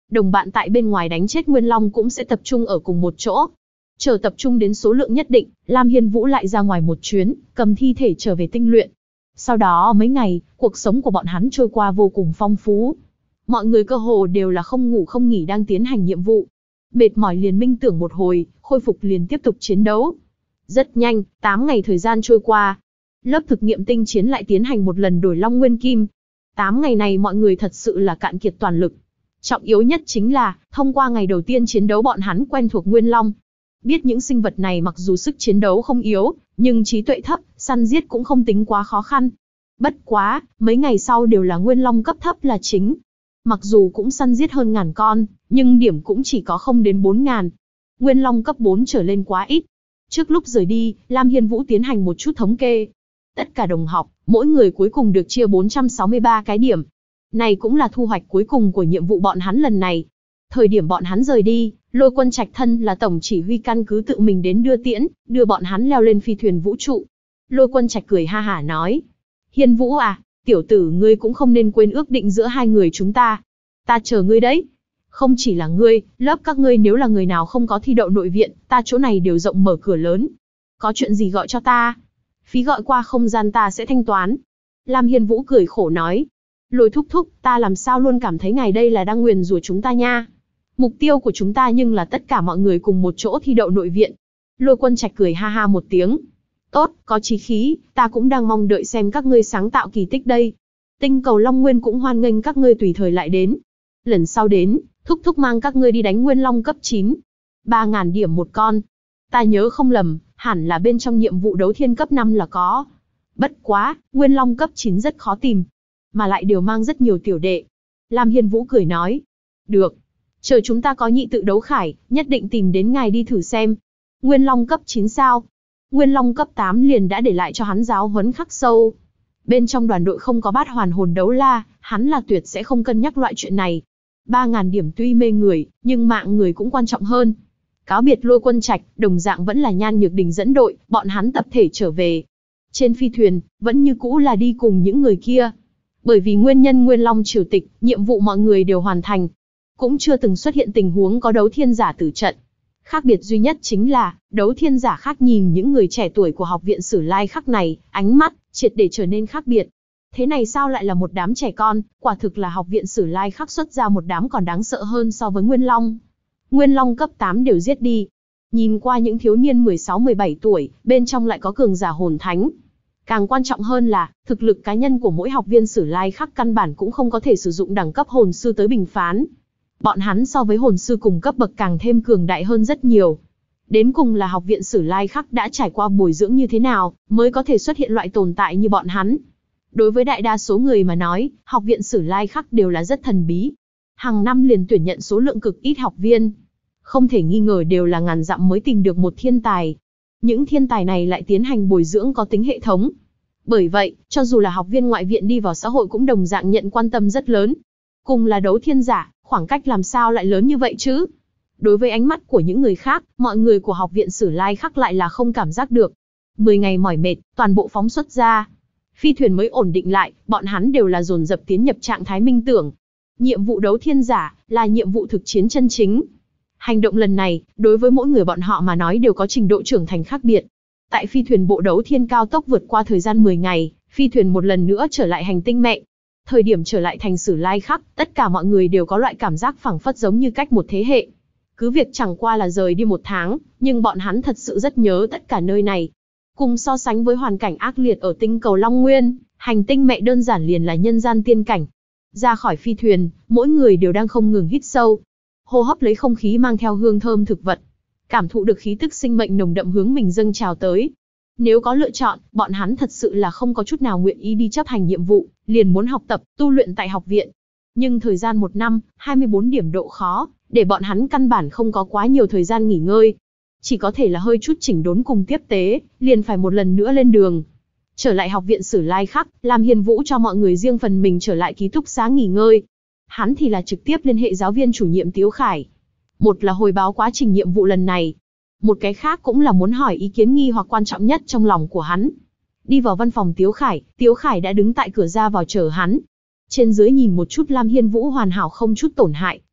Đồng bạn tại bên ngoài đánh chết Nguyên Long cũng sẽ tập trung ở cùng một chỗ. Chờ tập trung đến số lượng nhất định, Lam Hiên Vũ lại ra ngoài một chuyến, cầm thi thể trở về tinh luyện. Sau đó mấy ngày, cuộc sống của bọn hắn trôi qua vô cùng phong phú. Mọi người cơ hồ đều là không ngủ không nghỉ đang tiến hành nhiệm vụ. Mệt mỏi liền minh tưởng một hồi, khôi phục liền tiếp tục chiến đấu. Rất nhanh, 8 ngày thời gian trôi qua. Lớp thực nghiệm tinh chiến lại tiến hành một lần đổi Long Nguyên Kim. 8 ngày này mọi người thật sự là cạn kiệt toàn lực. Trọng yếu nhất chính là, thông qua ngày đầu tiên chiến đấu bọn hắn quen thuộc Nguyên Long. Biết những sinh vật này mặc dù sức chiến đấu không yếu, nhưng trí tuệ thấp, săn giết cũng không tính quá khó khăn. Bất quá, mấy ngày sau đều là Nguyên Long cấp thấp là chính. Mặc dù cũng săn giết hơn 1000 con, nhưng điểm cũng chỉ có không đến 4000. Nguyên Long cấp 4 trở lên quá ít. Trước lúc rời đi, Lam Hiên Vũ tiến hành một chút thống kê. Tất cả đồng học, mỗi người cuối cùng được chia 463 cái điểm. Này cũng là thu hoạch cuối cùng của nhiệm vụ bọn hắn lần này. Thời điểm bọn hắn rời đi, Lôi Quân Trạch thân là tổng chỉ huy căn cứ tự mình đến đưa tiễn, đưa bọn hắn leo lên phi thuyền vũ trụ. Lôi Quân Trạch cười ha hả nói: Hiên Vũ à, tiểu tử ngươi cũng không nên quên ước định giữa hai người chúng ta. Ta chờ ngươi đấy. Không chỉ là ngươi, lớp các ngươi nếu là người nào không có thi đậu nội viện, ta chỗ này đều rộng mở cửa lớn. Có chuyện gì gọi cho ta. Phí gọi qua không gian ta sẽ thanh toán. Lam Hiên Vũ cười khổ nói: Lôi thúc thúc, ta làm sao luôn cảm thấy ngài đây là đang nguyền rủa chúng ta nha. Mục tiêu của chúng ta nhưng là tất cả mọi người cùng một chỗ thi đậu nội viện. Lôi Quân Trạch cười ha ha một tiếng. Tốt, có chí khí, ta cũng đang mong đợi xem các ngươi sáng tạo kỳ tích đây. Tinh cầu Long Nguyên cũng hoan nghênh các ngươi tùy thời lại đến. Lần sau đến, thúc thúc mang các ngươi đi đánh Nguyên Long cấp 9. 3000 điểm một con. Ta nhớ không lầm, hẳn là bên trong nhiệm vụ đấu thiên cấp 5 là có. Bất quá, Nguyên Long cấp 9 rất khó tìm. Mà lại đều mang rất nhiều tiểu đệ. Lam Hiên Vũ cười nói. Được. Chờ chúng ta có nhị tự đấu khải, nhất định tìm đến ngài đi thử xem. Nguyên Long cấp 9 sao? Nguyên Long cấp 8 liền đã để lại cho hắn giáo huấn khắc sâu. Bên trong đoàn đội không có bát hoàn hồn đấu la, hắn là tuyệt sẽ không cân nhắc loại chuyện này. 3000 điểm tuy mê người, nhưng mạng người cũng quan trọng hơn. Cáo biệt Lôi Quân Trạch, đồng dạng vẫn là Nhan Nhược Đình dẫn đội, bọn hắn tập thể trở về. Trên phi thuyền, vẫn như cũ là đi cùng những người kia. Bởi vì nguyên nhân Nguyên Long triều tịch, nhiệm vụ mọi người đều hoàn thành. Cũng chưa từng xuất hiện tình huống có đấu thiên giả tử trận. Khác biệt duy nhất chính là, đấu thiên giả khác nhìn những người trẻ tuổi của học viện Sử Lai Khắc này, ánh mắt, triệt để trở nên khác biệt. Thế này sao lại là một đám trẻ con, quả thực là học viện Sử Lai Khắc xuất ra một đám còn đáng sợ hơn so với Nguyên Long. Nguyên Long cấp 8 đều giết đi. Nhìn qua những thiếu niên 16-17 tuổi, bên trong lại có cường giả hồn thánh. Càng quan trọng hơn là, thực lực cá nhân của mỗi học viên Sử Lai Khắc căn bản cũng không có thể sử dụng đẳng cấp hồn sư tới bình phán. Bọn hắn so với hồn sư cùng cấp bậc càng thêm cường đại hơn rất nhiều. Đến cùng là học viện Sử Lai Khắc đã trải qua bồi dưỡng như thế nào, mới có thể xuất hiện loại tồn tại như bọn hắn. Đối với đại đa số người mà nói, học viện Sử Lai Khắc đều là rất thần bí. Hàng năm liền tuyển nhận số lượng cực ít học viên. Không thể nghi ngờ đều là ngàn dặm mới tìm được một thiên tài. Những thiên tài này lại tiến hành bồi dưỡng có tính hệ thống. Bởi vậy, cho dù là học viên ngoại viện đi vào xã hội cũng đồng dạng nhận quan tâm rất lớn. Cùng là đấu thiên giả, khoảng cách làm sao lại lớn như vậy chứ? Đối với ánh mắt của những người khác, mọi người của học viện Sử Lai Khắc lại là không cảm giác được. 10 ngày mỏi mệt, toàn bộ phóng xuất ra. Phi thuyền mới ổn định lại, bọn hắn đều là dồn dập tiến nhập trạng thái minh tưởng. Nhiệm vụ đấu thiên giả, là nhiệm vụ thực chiến chân chính. Hành động lần này, đối với mỗi người bọn họ mà nói đều có trình độ trưởng thành khác biệt. Tại phi thuyền bộ đấu thiên cao tốc vượt qua thời gian 10 ngày, phi thuyền một lần nữa trở lại hành tinh mẹ. Thời điểm trở lại thành Sử Lai Khắc, tất cả mọi người đều có loại cảm giác phảng phất giống như cách một thế hệ. Cứ việc chẳng qua là rời đi 1 tháng, nhưng bọn hắn thật sự rất nhớ tất cả nơi này. Cùng so sánh với hoàn cảnh ác liệt ở tinh cầu Long Nguyên, hành tinh mẹ đơn giản liền là nhân gian tiên cảnh. Ra khỏi phi thuyền, mỗi người đều đang không ngừng hít sâu, hô hấp lấy không khí mang theo hương thơm thực vật, cảm thụ được khí tức sinh mệnh nồng đậm hướng mình dâng trào tới. Nếu có lựa chọn, bọn hắn thật sự là không có chút nào nguyện ý đi chấp hành nhiệm vụ, liền muốn học tập, tu luyện tại học viện. Nhưng thời gian 1 năm, 24 điểm độ khó, để bọn hắn căn bản không có quá nhiều thời gian nghỉ ngơi. Chỉ có thể là hơi chút chỉnh đốn cùng tiếp tế, liền phải một lần nữa lên đường. Trở lại học viện Sử Lai Khắc, Lam Hiên Vũ cho mọi người riêng phần mình trở lại ký túc xá nghỉ ngơi. Hắn thì là trực tiếp liên hệ giáo viên chủ nhiệm Tiếu Khải. Một là hồi báo quá trình nhiệm vụ lần này. Một cái khác cũng là muốn hỏi ý kiến nghi hoặc quan trọng nhất trong lòng của hắn. Đi vào văn phòng Tiếu Khải đã đứng tại cửa ra vào chờ hắn. Trên dưới nhìn một chút Lam Hiên Vũ hoàn hảo không chút tổn hại,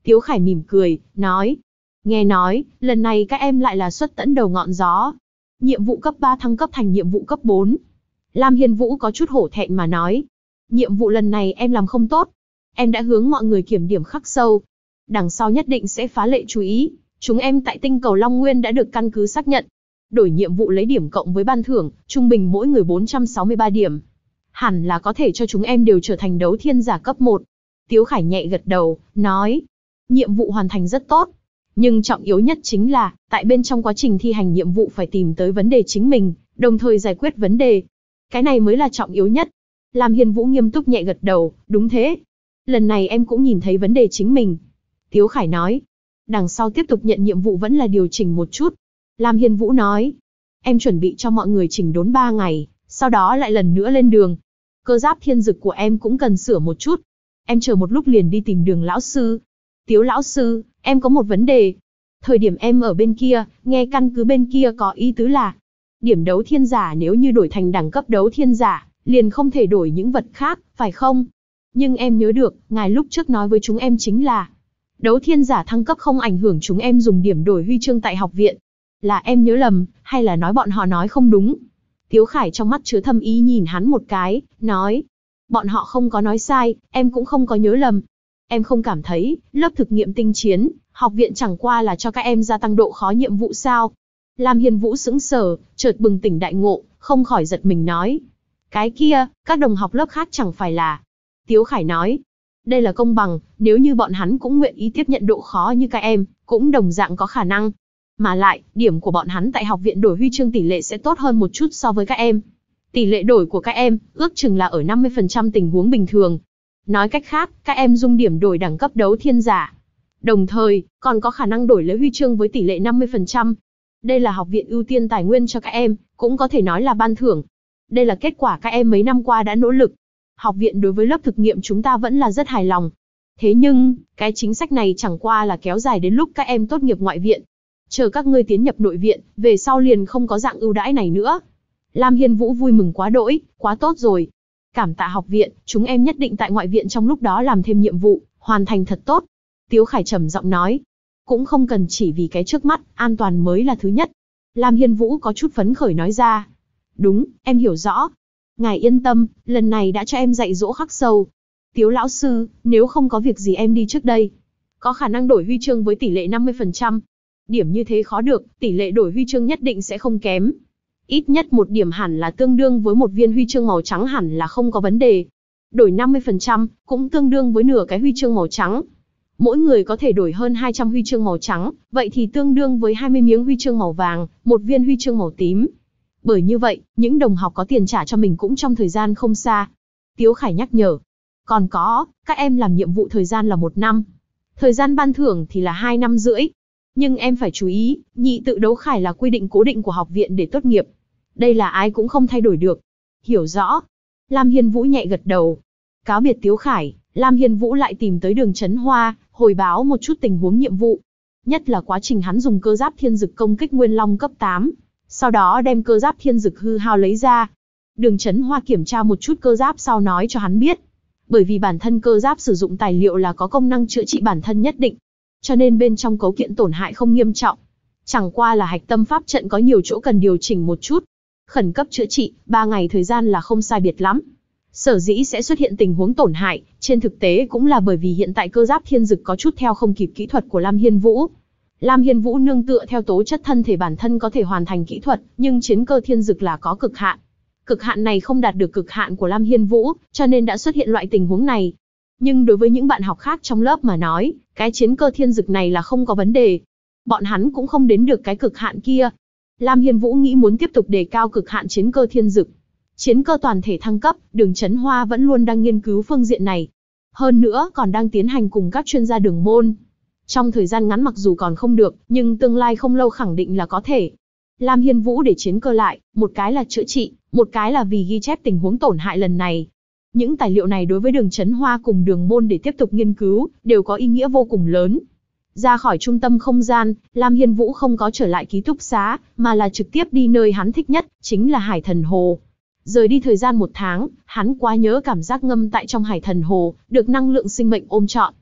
Tiếu Khải mỉm cười, nói. Nghe nói, lần này các em lại là xuất tẫn đầu ngọn gió. Nhiệm vụ cấp 3 thăng cấp thành nhiệm vụ cấp 4. Lam Hiên Vũ có chút hổ thẹn mà nói. Nhiệm vụ lần này em làm không tốt. Em đã hướng mọi người kiểm điểm khắc sâu. Đằng sau nhất định sẽ phá lệ chú ý. Chúng em tại tinh cầu Long Nguyên đã được căn cứ xác nhận. Đổi nhiệm vụ lấy điểm cộng với ban thưởng, trung bình mỗi người 463 điểm. Hẳn là có thể cho chúng em đều trở thành đấu thiên giả cấp 1. Tiếu Khải nhẹ gật đầu, nói. Nhiệm vụ hoàn thành rất tốt. Nhưng trọng yếu nhất chính là, tại bên trong quá trình thi hành nhiệm vụ phải tìm tới vấn đề chính mình, đồng thời giải quyết vấn đề. Cái này mới là trọng yếu nhất. Lam Hiên Vũ nghiêm túc nhẹ gật đầu, đúng thế. Lần này em cũng nhìn thấy vấn đề chính mình. Tiếu Khải nói. Đằng sau tiếp tục nhận nhiệm vụ vẫn là điều chỉnh một chút. Lam Hiên Vũ nói. Em chuẩn bị cho mọi người chỉnh đốn 3 ngày, sau đó lại lần nữa lên đường. Cơ giáp thiên dực của em cũng cần sửa một chút. Em chờ một lúc liền đi tìm Đường lão sư. Tiếu lão sư, em có một vấn đề. Thời điểm em ở bên kia, nghe căn cứ bên kia có ý tứ là điểm đấu thiên giả nếu như đổi thành đẳng cấp đấu thiên giả, liền không thể đổi những vật khác, phải không? Nhưng em nhớ được, ngài lúc trước nói với chúng em chính là đấu thiên giả thăng cấp không ảnh hưởng chúng em dùng điểm đổi huy chương tại học viện. Là em nhớ lầm, hay là nói bọn họ nói không đúng? Tiếu Khải trong mắt chứa thâm ý nhìn hắn một cái, nói. Bọn họ không có nói sai, em cũng không có nhớ lầm. Em không cảm thấy, lớp thực nghiệm tinh chiến, học viện chẳng qua là cho các em gia tăng độ khó nhiệm vụ sao? Lam Hiên Vũ sững sờ, chợt bừng tỉnh đại ngộ, không khỏi giật mình nói. Cái kia, các đồng học lớp khác chẳng phải là... Tiếu Khải nói. Đây là công bằng, nếu như bọn hắn cũng nguyện ý tiếp nhận độ khó như các em, cũng đồng dạng có khả năng. Mà lại, điểm của bọn hắn tại học viện đổi huy chương tỷ lệ sẽ tốt hơn một chút so với các em. Tỷ lệ đổi của các em, ước chừng là ở 50% tình huống bình thường. Nói cách khác, các em dung điểm đổi đẳng cấp đấu thiên giả. Đồng thời, còn có khả năng đổi lấy huy chương với tỷ lệ 50%. Đây là học viện ưu tiên tài nguyên cho các em, cũng có thể nói là ban thưởng. Đây là kết quả các em mấy năm qua đã nỗ lực. Học viện đối với lớp thực nghiệm chúng ta vẫn là rất hài lòng. Thế nhưng, cái chính sách này chẳng qua là kéo dài đến lúc các em tốt nghiệp ngoại viện. Chờ các ngươi tiến nhập nội viện, về sau liền không có dạng ưu đãi này nữa. Lam Hiên Vũ vui mừng quá đỗi, quá tốt rồi. Cảm tạ học viện, chúng em nhất định tại ngoại viện trong lúc đó làm thêm nhiệm vụ, hoàn thành thật tốt. Tiếu Khải trầm giọng nói. Cũng không cần chỉ vì cái trước mắt, an toàn mới là thứ nhất. Lam Hiên Vũ có chút phấn khởi nói ra. Đúng, em hiểu rõ. Ngài yên tâm, lần này đã cho em dạy dỗ khắc sâu. Tiếu lão sư, nếu không có việc gì em đi trước đây. Có khả năng đổi huy chương với tỷ lệ 50%. Điểm như thế khó được, tỷ lệ đổi huy chương nhất định sẽ không kém. Ít nhất một điểm hẳn là tương đương với một viên huy chương màu trắng hẳn là không có vấn đề. Đổi 50%, cũng tương đương với nửa cái huy chương màu trắng. Mỗi người có thể đổi hơn 200 huy chương màu trắng, vậy thì tương đương với 20 miếng huy chương màu vàng, một viên huy chương màu tím. Bởi như vậy, những đồng học có tiền trả cho mình cũng trong thời gian không xa. Tiếu Khải nhắc nhở. Còn có, các em làm nhiệm vụ thời gian là 1 năm. Thời gian ban thưởng thì là 2 năm rưỡi. Nhưng em phải chú ý, nhị tự đấu khải là quy định cố định của học viện để tốt nghiệp. Đây là ai cũng không thay đổi được. Hiểu rõ. Lam Hiên Vũ nhẹ gật đầu. Cáo biệt Tiếu Khải, Lam Hiên Vũ lại tìm tới Đường Chấn Hoa, hồi báo một chút tình huống nhiệm vụ. Nhất là quá trình hắn dùng cơ giáp thiên dực công kích Nguyên Long cấp 8. Sau đó đem cơ giáp thiên dực hư hao lấy ra. Đường Chấn Hoa kiểm tra một chút cơ giáp sau nói cho hắn biết. Bởi vì bản thân cơ giáp sử dụng tài liệu là có công năng chữa trị bản thân nhất định. Cho nên bên trong cấu kiện tổn hại không nghiêm trọng. Chẳng qua là hạch tâm pháp trận có nhiều chỗ cần điều chỉnh một chút. Khẩn cấp chữa trị, 3 ngày thời gian là không sai biệt lắm. Sở dĩ sẽ xuất hiện tình huống tổn hại, trên thực tế cũng là bởi vì hiện tại cơ giáp thiên dực có chút theo không kịp kỹ thuật của Lam Hiên Vũ. Lam Hiên Vũ nương tựa theo tố chất thân thể bản thân có thể hoàn thành kỹ thuật, nhưng chiến cơ thiên dực là có cực hạn. Cực hạn này không đạt được cực hạn của Lam Hiên Vũ, cho nên đã xuất hiện loại tình huống này. Nhưng đối với những bạn học khác trong lớp mà nói, cái chiến cơ thiên dực này là không có vấn đề. Bọn hắn cũng không đến được cái cực hạn kia. Lam Hiên Vũ nghĩ muốn tiếp tục đề cao cực hạn chiến cơ thiên dực. Chiến cơ toàn thể thăng cấp, Đường Chấn Hoa vẫn luôn đang nghiên cứu phương diện này. Hơn nữa còn đang tiến hành cùng các chuyên gia đường môn. Trong thời gian ngắn mặc dù còn không được, nhưng tương lai không lâu khẳng định là có thể. Lam Hiên Vũ để chiến cơ lại, một cái là chữa trị, một cái là vì ghi chép tình huống tổn hại lần này. Những tài liệu này đối với Đường Chấn Hoa cùng đường môn để tiếp tục nghiên cứu, đều có ý nghĩa vô cùng lớn. Ra khỏi trung tâm không gian, Lam Hiên Vũ không có trở lại ký túc xá, mà là trực tiếp đi nơi hắn thích nhất, chính là Hải Thần Hồ. Rời đi thời gian 1 tháng, hắn quá nhớ cảm giác ngâm tại trong Hải Thần Hồ, được năng lượng sinh mệnh ôm trọn.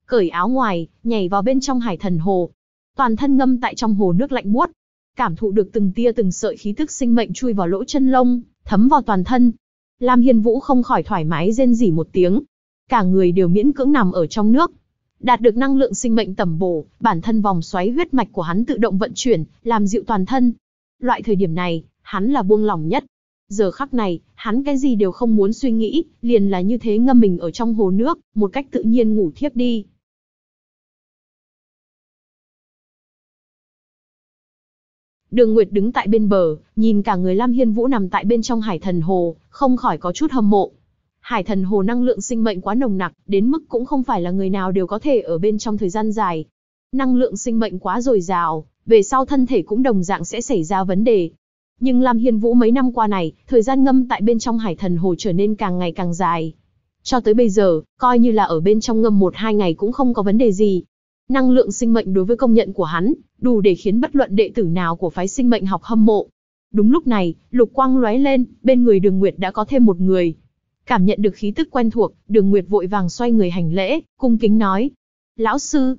cởi áo ngoài, nhảy vào bên trong Hải Thần Hồ. Toàn thân ngâm tại trong hồ nước lạnh buốt, cảm thụ được từng tia từng sợi khí tức sinh mệnh chui vào lỗ chân lông, thấm vào toàn thân. Lam Hiên Vũ không khỏi thoải mái rên rỉ một tiếng. Cả người đều miễn cưỡng nằm ở trong nước. Đạt được năng lượng sinh mệnh tẩm bổ, bản thân vòng xoáy huyết mạch của hắn tự động vận chuyển, làm dịu toàn thân. Loại thời điểm này, hắn là buông lỏng nhất. Giờ khắc này, hắn cái gì đều không muốn suy nghĩ, liền là như thế ngâm mình ở trong hồ nước, một cách tự nhiên ngủ thiếp đi. Đường Nguyệt đứng tại bên bờ, nhìn cả người Lam Hiên Vũ nằm tại bên trong Hải Thần Hồ, không khỏi có chút hâm mộ. Hải Thần Hồ năng lượng sinh mệnh quá nồng nặc, đến mức cũng không phải là người nào đều có thể ở bên trong thời gian dài. Năng lượng sinh mệnh quá dồi dào, về sau thân thể cũng đồng dạng sẽ xảy ra vấn đề. Nhưng Lam Hiên Vũ mấy năm qua này, thời gian ngâm tại bên trong Hải Thần Hồ trở nên càng ngày càng dài. Cho tới bây giờ, coi như là ở bên trong ngâm 1-2 ngày cũng không có vấn đề gì. Năng lượng sinh mệnh đối với công nhận của hắn, đủ để khiến bất luận đệ tử nào của phái sinh mệnh học hâm mộ. Đúng lúc này, lục quang lóe lên, bên người Đường Nguyệt đã có thêm một người. Cảm nhận được khí tức quen thuộc, Đường Nguyệt vội vàng xoay người hành lễ, cung kính nói. Lão sư.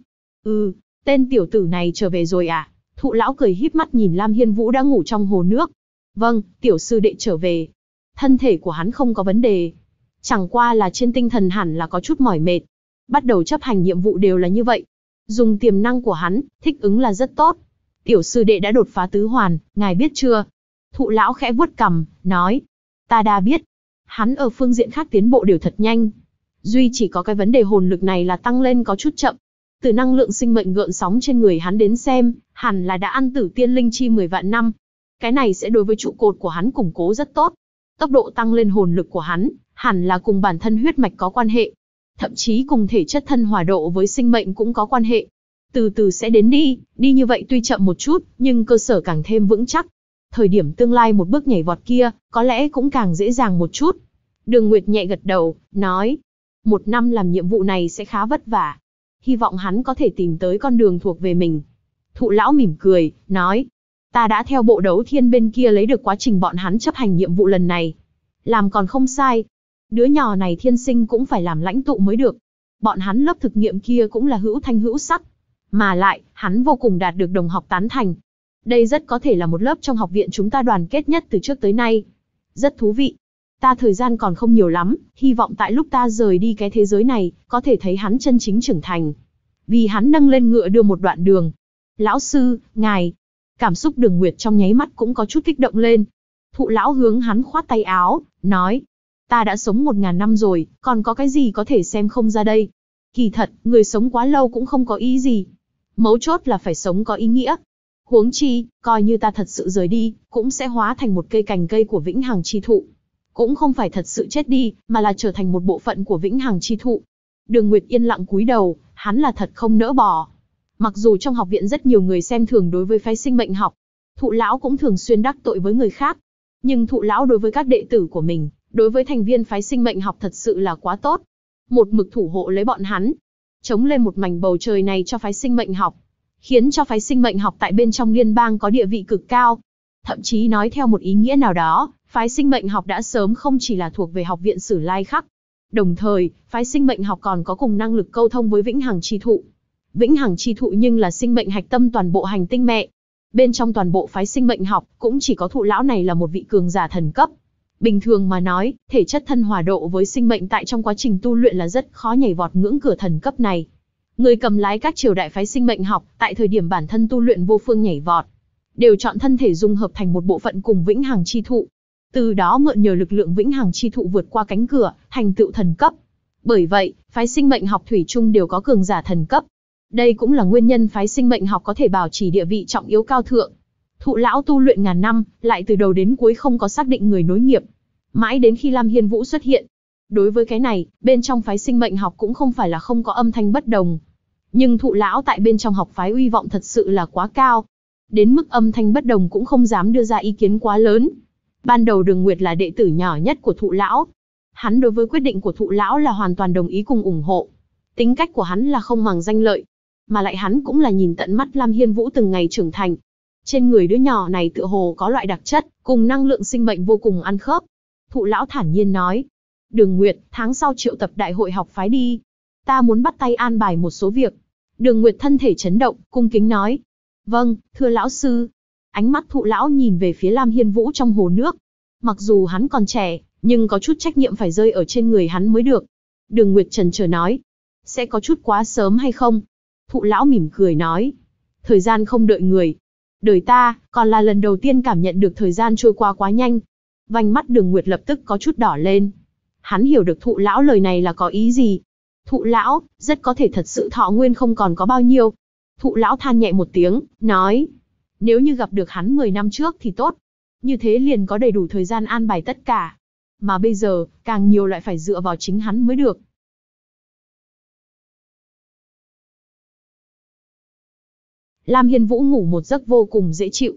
Tên tiểu tử này trở về rồi à? Thụ lão cười híp mắt nhìn Lam Hiên Vũ đã ngủ trong hồ nước. Vâng, tiểu sư đệ trở về. Thân thể của hắn không có vấn đề. Chẳng qua là trên tinh thần hẳn là có chút mỏi mệt. Bắt đầu chấp hành nhiệm vụ đều là như vậy. Dùng tiềm năng của hắn, thích ứng là rất tốt. Tiểu sư đệ đã đột phá tứ hoàn, ngài biết chưa? Thụ lão khẽ vuốt cằm, nói. Ta đã biết. Hắn ở phương diện khác tiến bộ đều thật nhanh. Duy chỉ có cái vấn đề hồn lực này là tăng lên có chút chậm. Từ năng lượng sinh mệnh gợn sóng trên người hắn đến xem, hẳn là đã ăn tử tiên linh chi 10 vạn năm. Cái này sẽ đối với trụ cột của hắn củng cố rất tốt. Tốc độ tăng lên hồn lực của hắn, hẳn là cùng bản thân huyết mạch có quan hệ. Thậm chí cùng thể chất thân hòa độ với sinh mệnh cũng có quan hệ. Từ từ sẽ đến đi như vậy tuy chậm một chút, nhưng cơ sở càng thêm vững chắc. Thời điểm tương lai một bước nhảy vọt kia, có lẽ cũng càng dễ dàng một chút. Đường Nguyệt nhẹ gật đầu, nói. 1 năm làm nhiệm vụ này sẽ khá vất vả. Hy vọng hắn có thể tìm tới con đường thuộc về mình. Thụ lão mỉm cười, nói. Ta đã theo bộ đấu thiên bên kia lấy được quá trình bọn hắn chấp hành nhiệm vụ lần này. Làm còn không sai. Đứa nhỏ này thiên sinh cũng phải làm lãnh tụ mới được. Bọn hắn lớp thực nghiệm kia cũng là hữu thanh hữu sắc. Mà lại, hắn vô cùng đạt được đồng học tán thành. Đây rất có thể là một lớp trong học viện chúng ta đoàn kết nhất từ trước tới nay. Rất thú vị. Ta thời gian còn không nhiều lắm, hy vọng tại lúc ta rời đi cái thế giới này, có thể thấy hắn chân chính trưởng thành. Vì hắn nâng lên ngựa đưa một đoạn đường. Lão sư, ngài. Cảm xúc Đường Nguyệt trong nháy mắt cũng có chút kích động lên. Thụ lão hướng hắn khoát tay áo, nói. Ta đã sống 1000 năm rồi, còn có cái gì có thể xem không ra đây. Kỳ thật, người sống quá lâu cũng không có ý gì. Mấu chốt là phải sống có ý nghĩa. Huống chi, coi như ta thật sự rời đi, cũng sẽ hóa thành một cây cành cây của vĩnh hằng chi thụ. Cũng không phải thật sự chết đi, mà là trở thành một bộ phận của vĩnh hằng chi thụ. Đường Nguyệt yên lặng cúi đầu, hắn là thật không nỡ bỏ. Mặc dù trong học viện rất nhiều người xem thường đối với phái sinh mệnh học, thụ lão cũng thường xuyên đắc tội với người khác. Nhưng thụ lão đối với các đệ tử của mình, đối với thành viên phái sinh mệnh học thật sự là quá tốt. Một mực thủ hộ lấy bọn hắn, chống lên một mảnh bầu trời này cho phái sinh mệnh học, khiến cho phái sinh mệnh học tại bên trong liên bang có địa vị cực cao. Thậm chí nói theo một ý nghĩa nào đó, phái sinh mệnh học đã sớm không chỉ là thuộc về học viện Sử Lai Khắc. Đồng thời, phái sinh mệnh học còn có cùng năng lực câu thông với vĩnh hằng chi thụ. Vĩnh hằng chi thụ nhưng là sinh mệnh hạch tâm toàn bộ hành tinh mẹ. Bên trong toàn bộ phái sinh mệnh học, cũng chỉ có thụ lão này là một vị cường giả thần cấp. Bình thường mà nói, thể chất thân hòa độ với sinh mệnh tại trong quá trình tu luyện là rất khó nhảy vọt ngưỡng cửa thần cấp này. Người cầm lái các triều đại phái sinh mệnh học, tại thời điểm bản thân tu luyện vô phương nhảy vọt, đều chọn thân thể dung hợp thành một bộ phận cùng vĩnh hằng chi thụ. Từ đó mượn nhờ lực lượng vĩnh hằng chi thụ vượt qua cánh cửa, thành tựu thần cấp. Bởi vậy, phái sinh mệnh học thủy chung đều có cường giả thần cấp. Đây cũng là nguyên nhân phái sinh mệnh học có thể bảo trì địa vị trọng yếu cao thượng. Thụ lão tu luyện ngàn năm, lại từ đầu đến cuối không có xác định người nối nghiệp. Mãi đến khi Lam Hiên Vũ xuất hiện. Đối với cái này, bên trong phái sinh mệnh học cũng không phải là không có âm thanh bất đồng. Nhưng thụ lão tại bên trong học phái uy vọng thật sự là quá cao. Đến mức âm thanh bất đồng cũng không dám đưa ra ý kiến quá lớn. Ban đầu Đường Nguyệt là đệ tử nhỏ nhất của thụ lão. Hắn đối với quyết định của thụ lão là hoàn toàn đồng ý cùng ủng hộ. Tính cách của hắn là không màng danh lợi. Mà lại hắn cũng là nhìn tận mắt Lam Hiên Vũ từng ngày trưởng thành. Trên người đứa nhỏ này tựa hồ có loại đặc chất, cùng năng lượng sinh mệnh vô cùng ăn khớp. Thụ lão thản nhiên nói. Đường Nguyệt, tháng sau triệu tập đại hội học phái đi. Ta muốn bắt tay an bài một số việc. Đường Nguyệt thân thể chấn động, cung kính nói. Vâng, thưa lão sư. Ánh mắt Thụ lão nhìn về phía Lam Hiên Vũ trong hồ nước. Mặc dù hắn còn trẻ, nhưng có chút trách nhiệm phải rơi ở trên người hắn mới được. Đường Nguyệt chần chờ nói. Sẽ có chút quá sớm hay không? Thụ lão mỉm cười nói. Thời gian không đợi người. Đời ta, còn là lần đầu tiên cảm nhận được thời gian trôi qua quá nhanh. Vành mắt Đường Nguyệt lập tức có chút đỏ lên. Hắn hiểu được Thụ lão lời này là có ý gì. Thụ lão, rất có thể thật sự thọ nguyên không còn có bao nhiêu. Thụ lão than nhẹ một tiếng, nói. Nếu như gặp được hắn 10 năm trước thì tốt. Như thế liền có đầy đủ thời gian an bài tất cả. Mà bây giờ, càng nhiều lại phải dựa vào chính hắn mới được. Lam Hiên Vũ ngủ một giấc vô cùng dễ chịu.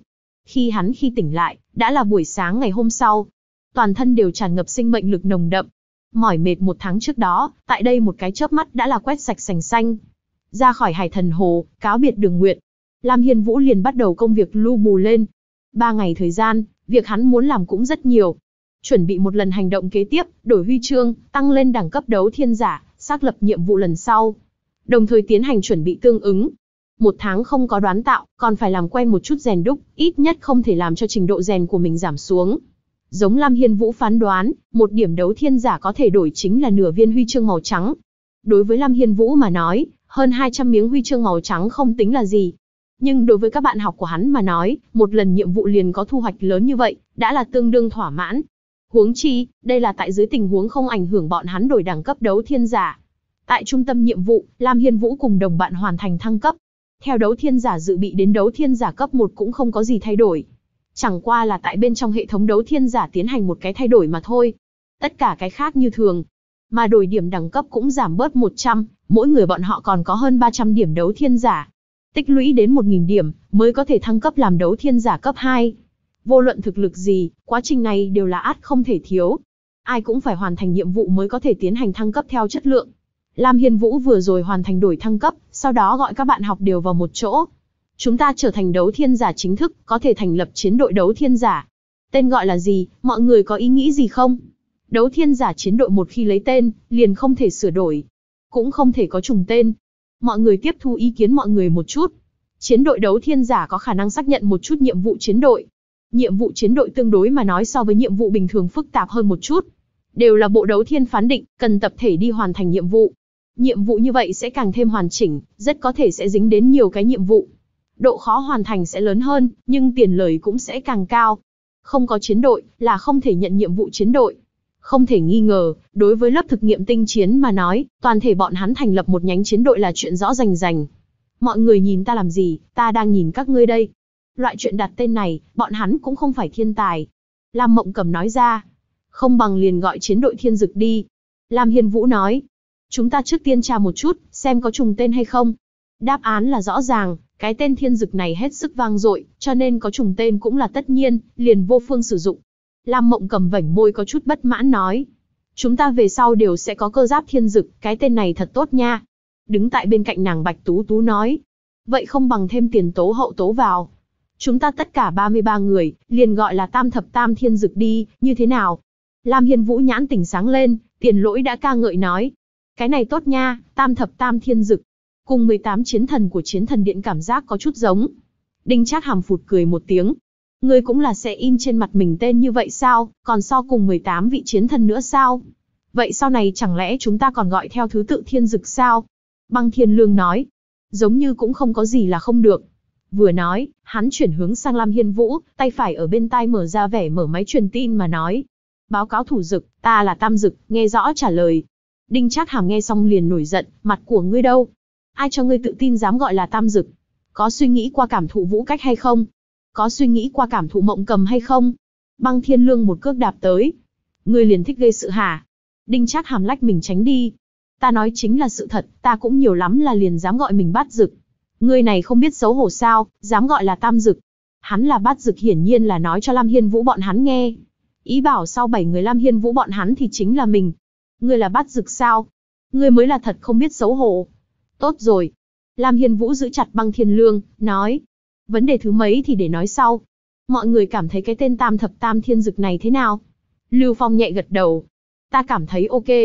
Khi tỉnh lại, đã là buổi sáng ngày hôm sau. Toàn thân đều tràn ngập sinh mệnh lực nồng đậm. Mỏi mệt một tháng trước đó, tại đây một cái chớp mắt đã là quét sạch sành xanh. Ra khỏi Hải Thần Hồ, cáo biệt Đường Nguyệt. Lam Hiên Vũ liền bắt đầu công việc lu bù lên. 3 ngày thời gian, việc hắn muốn làm cũng rất nhiều. Chuẩn bị một lần hành động kế tiếp, đổi huy chương, tăng lên đẳng cấp đấu thiên giả, xác lập nhiệm vụ lần sau. Đồng thời tiến hành chuẩn bị tương ứng. 1 tháng không có đoán tạo, còn phải làm quen một chút rèn đúc, ít nhất không thể làm cho trình độ rèn của mình giảm xuống. Giống Lam Hiên Vũ phán đoán, 1 điểm đấu thiên giả có thể đổi chính là nửa viên huy chương màu trắng. Đối với Lam Hiên Vũ mà nói, hơn 200 miếng huy chương màu trắng không tính là gì. Nhưng đối với các bạn học của hắn mà nói, một lần nhiệm vụ liền có thu hoạch lớn như vậy, đã là tương đương thỏa mãn. Huống chi, đây là tại dưới tình huống không ảnh hưởng bọn hắn đổi đẳng cấp đấu thiên giả. Tại trung tâm nhiệm vụ, Lam Hiên Vũ cùng đồng bạn hoàn thành thăng cấp. Theo đấu thiên giả dự bị đến đấu thiên giả cấp 1 cũng không có gì thay đổi. Chẳng qua là tại bên trong hệ thống đấu thiên giả tiến hành một cái thay đổi mà thôi. Tất cả cái khác như thường. Mà đổi điểm đẳng cấp cũng giảm bớt 100, mỗi người bọn họ còn có hơn 300 điểm đấu thiên giả. Tích lũy đến 1000 điểm, mới có thể thăng cấp làm đấu thiên giả cấp 2. Vô luận thực lực gì, quá trình này đều là ắt không thể thiếu. Ai cũng phải hoàn thành nhiệm vụ mới có thể tiến hành thăng cấp theo chất lượng. Lam Hiên Vũ vừa rồi hoàn thành đổi thăng cấp, sau đó gọi các bạn học đều vào một chỗ. Chúng ta trở thành đấu thiên giả chính thức, có thể thành lập chiến đội đấu thiên giả. Tên gọi là gì, mọi người có ý nghĩ gì không? Đấu thiên giả chiến đội một khi lấy tên, liền không thể sửa đổi. Cũng không thể có trùng tên. Mọi người tiếp thu ý kiến mọi người một chút. Chiến đội đấu thiên giả có khả năng xác nhận một chút nhiệm vụ chiến đội. Nhiệm vụ chiến đội tương đối mà nói so với nhiệm vụ bình thường phức tạp hơn một chút. Đều là bộ đấu thiên phán định, cần tập thể đi hoàn thành nhiệm vụ. Nhiệm vụ như vậy sẽ càng thêm hoàn chỉnh, rất có thể sẽ dính đến nhiều cái nhiệm vụ. Độ khó hoàn thành sẽ lớn hơn, nhưng tiền lời cũng sẽ càng cao. Không có chiến đội, là không thể nhận nhiệm vụ chiến đội. Không thể nghi ngờ, đối với lớp thực nghiệm tinh chiến mà nói, toàn thể bọn hắn thành lập một nhánh chiến đội là chuyện rõ rành rành. Mọi người nhìn ta làm gì, ta đang nhìn các ngươi đây. Loại chuyện đặt tên này, bọn hắn cũng không phải thiên tài. Lam Mộng Cầm nói ra. Không bằng liền gọi chiến đội thiên dực đi. Lam Hiên Vũ nói. Chúng ta trước tiên tra một chút, xem có trùng tên hay không. Đáp án là rõ ràng, cái tên thiên dực này hết sức vang dội, cho nên có trùng tên cũng là tất nhiên, liền vô phương sử dụng. Lam Mộng Cầm vảnh môi có chút bất mãn nói. Chúng ta về sau đều sẽ có cơ giáp thiên dực, cái tên này thật tốt nha. Đứng tại bên cạnh nàng Bạch Tú Tú nói. Vậy không bằng thêm tiền tố hậu tố vào. Chúng ta tất cả 33 người, liền gọi là tam thập tam thiên dực đi, như thế nào? Lam Hiên Vũ nhãn tỉnh sáng lên, Tiền Lỗi đã ca ngợi nói. Cái này tốt nha, tam thập tam thiên dực. Cùng 18 chiến thần của chiến thần điện cảm giác có chút giống. Đinh Trác Hàm phụt cười một tiếng. Ngươi cũng là sẽ in trên mặt mình tên như vậy sao, còn so cùng 18 vị chiến thần nữa sao? Vậy sau này chẳng lẽ chúng ta còn gọi theo thứ tự thiên dực sao? Băng Thiên Lương nói. Giống như cũng không có gì là không được. Vừa nói, hắn chuyển hướng sang Lam Hiên Vũ, tay phải ở bên tai mở ra vẻ mở máy truyền tin mà nói. Báo cáo thủ dực, ta là Tam Dực, nghe rõ trả lời. Đinh Trác Hàm nghe xong liền nổi giận, mặt của ngươi đâu? Ai cho ngươi tự tin dám gọi là Tam Dực? Có suy nghĩ qua cảm thụ Vũ Cách hay không? Có suy nghĩ qua cảm thụ Mộng Cầm hay không? Băng Thiên Lương một cước đạp tới. Ngươi liền thích gây sự hả? Đinh Trác Hàm lách mình tránh đi. Ta nói chính là sự thật, ta cũng nhiều lắm là liền dám gọi mình Bát Dực. Ngươi này không biết xấu hổ sao, dám gọi là Tam Dực. Hắn là Bát Dực hiển nhiên là nói cho Lam Hiên Vũ bọn hắn nghe. Ý bảo sau 7 người Lam Hiên Vũ bọn hắn thì chính là mình. Ngươi là Bát Dực sao? Ngươi mới là thật không biết xấu hổ. Tốt rồi. Lam Hiên Vũ giữ chặt Băng Thiên Lương, nói. Vấn đề thứ mấy thì để nói sau. Mọi người cảm thấy cái tên tam thập tam thiên dực này thế nào? Lưu Phong nhẹ gật đầu. Ta cảm thấy ok.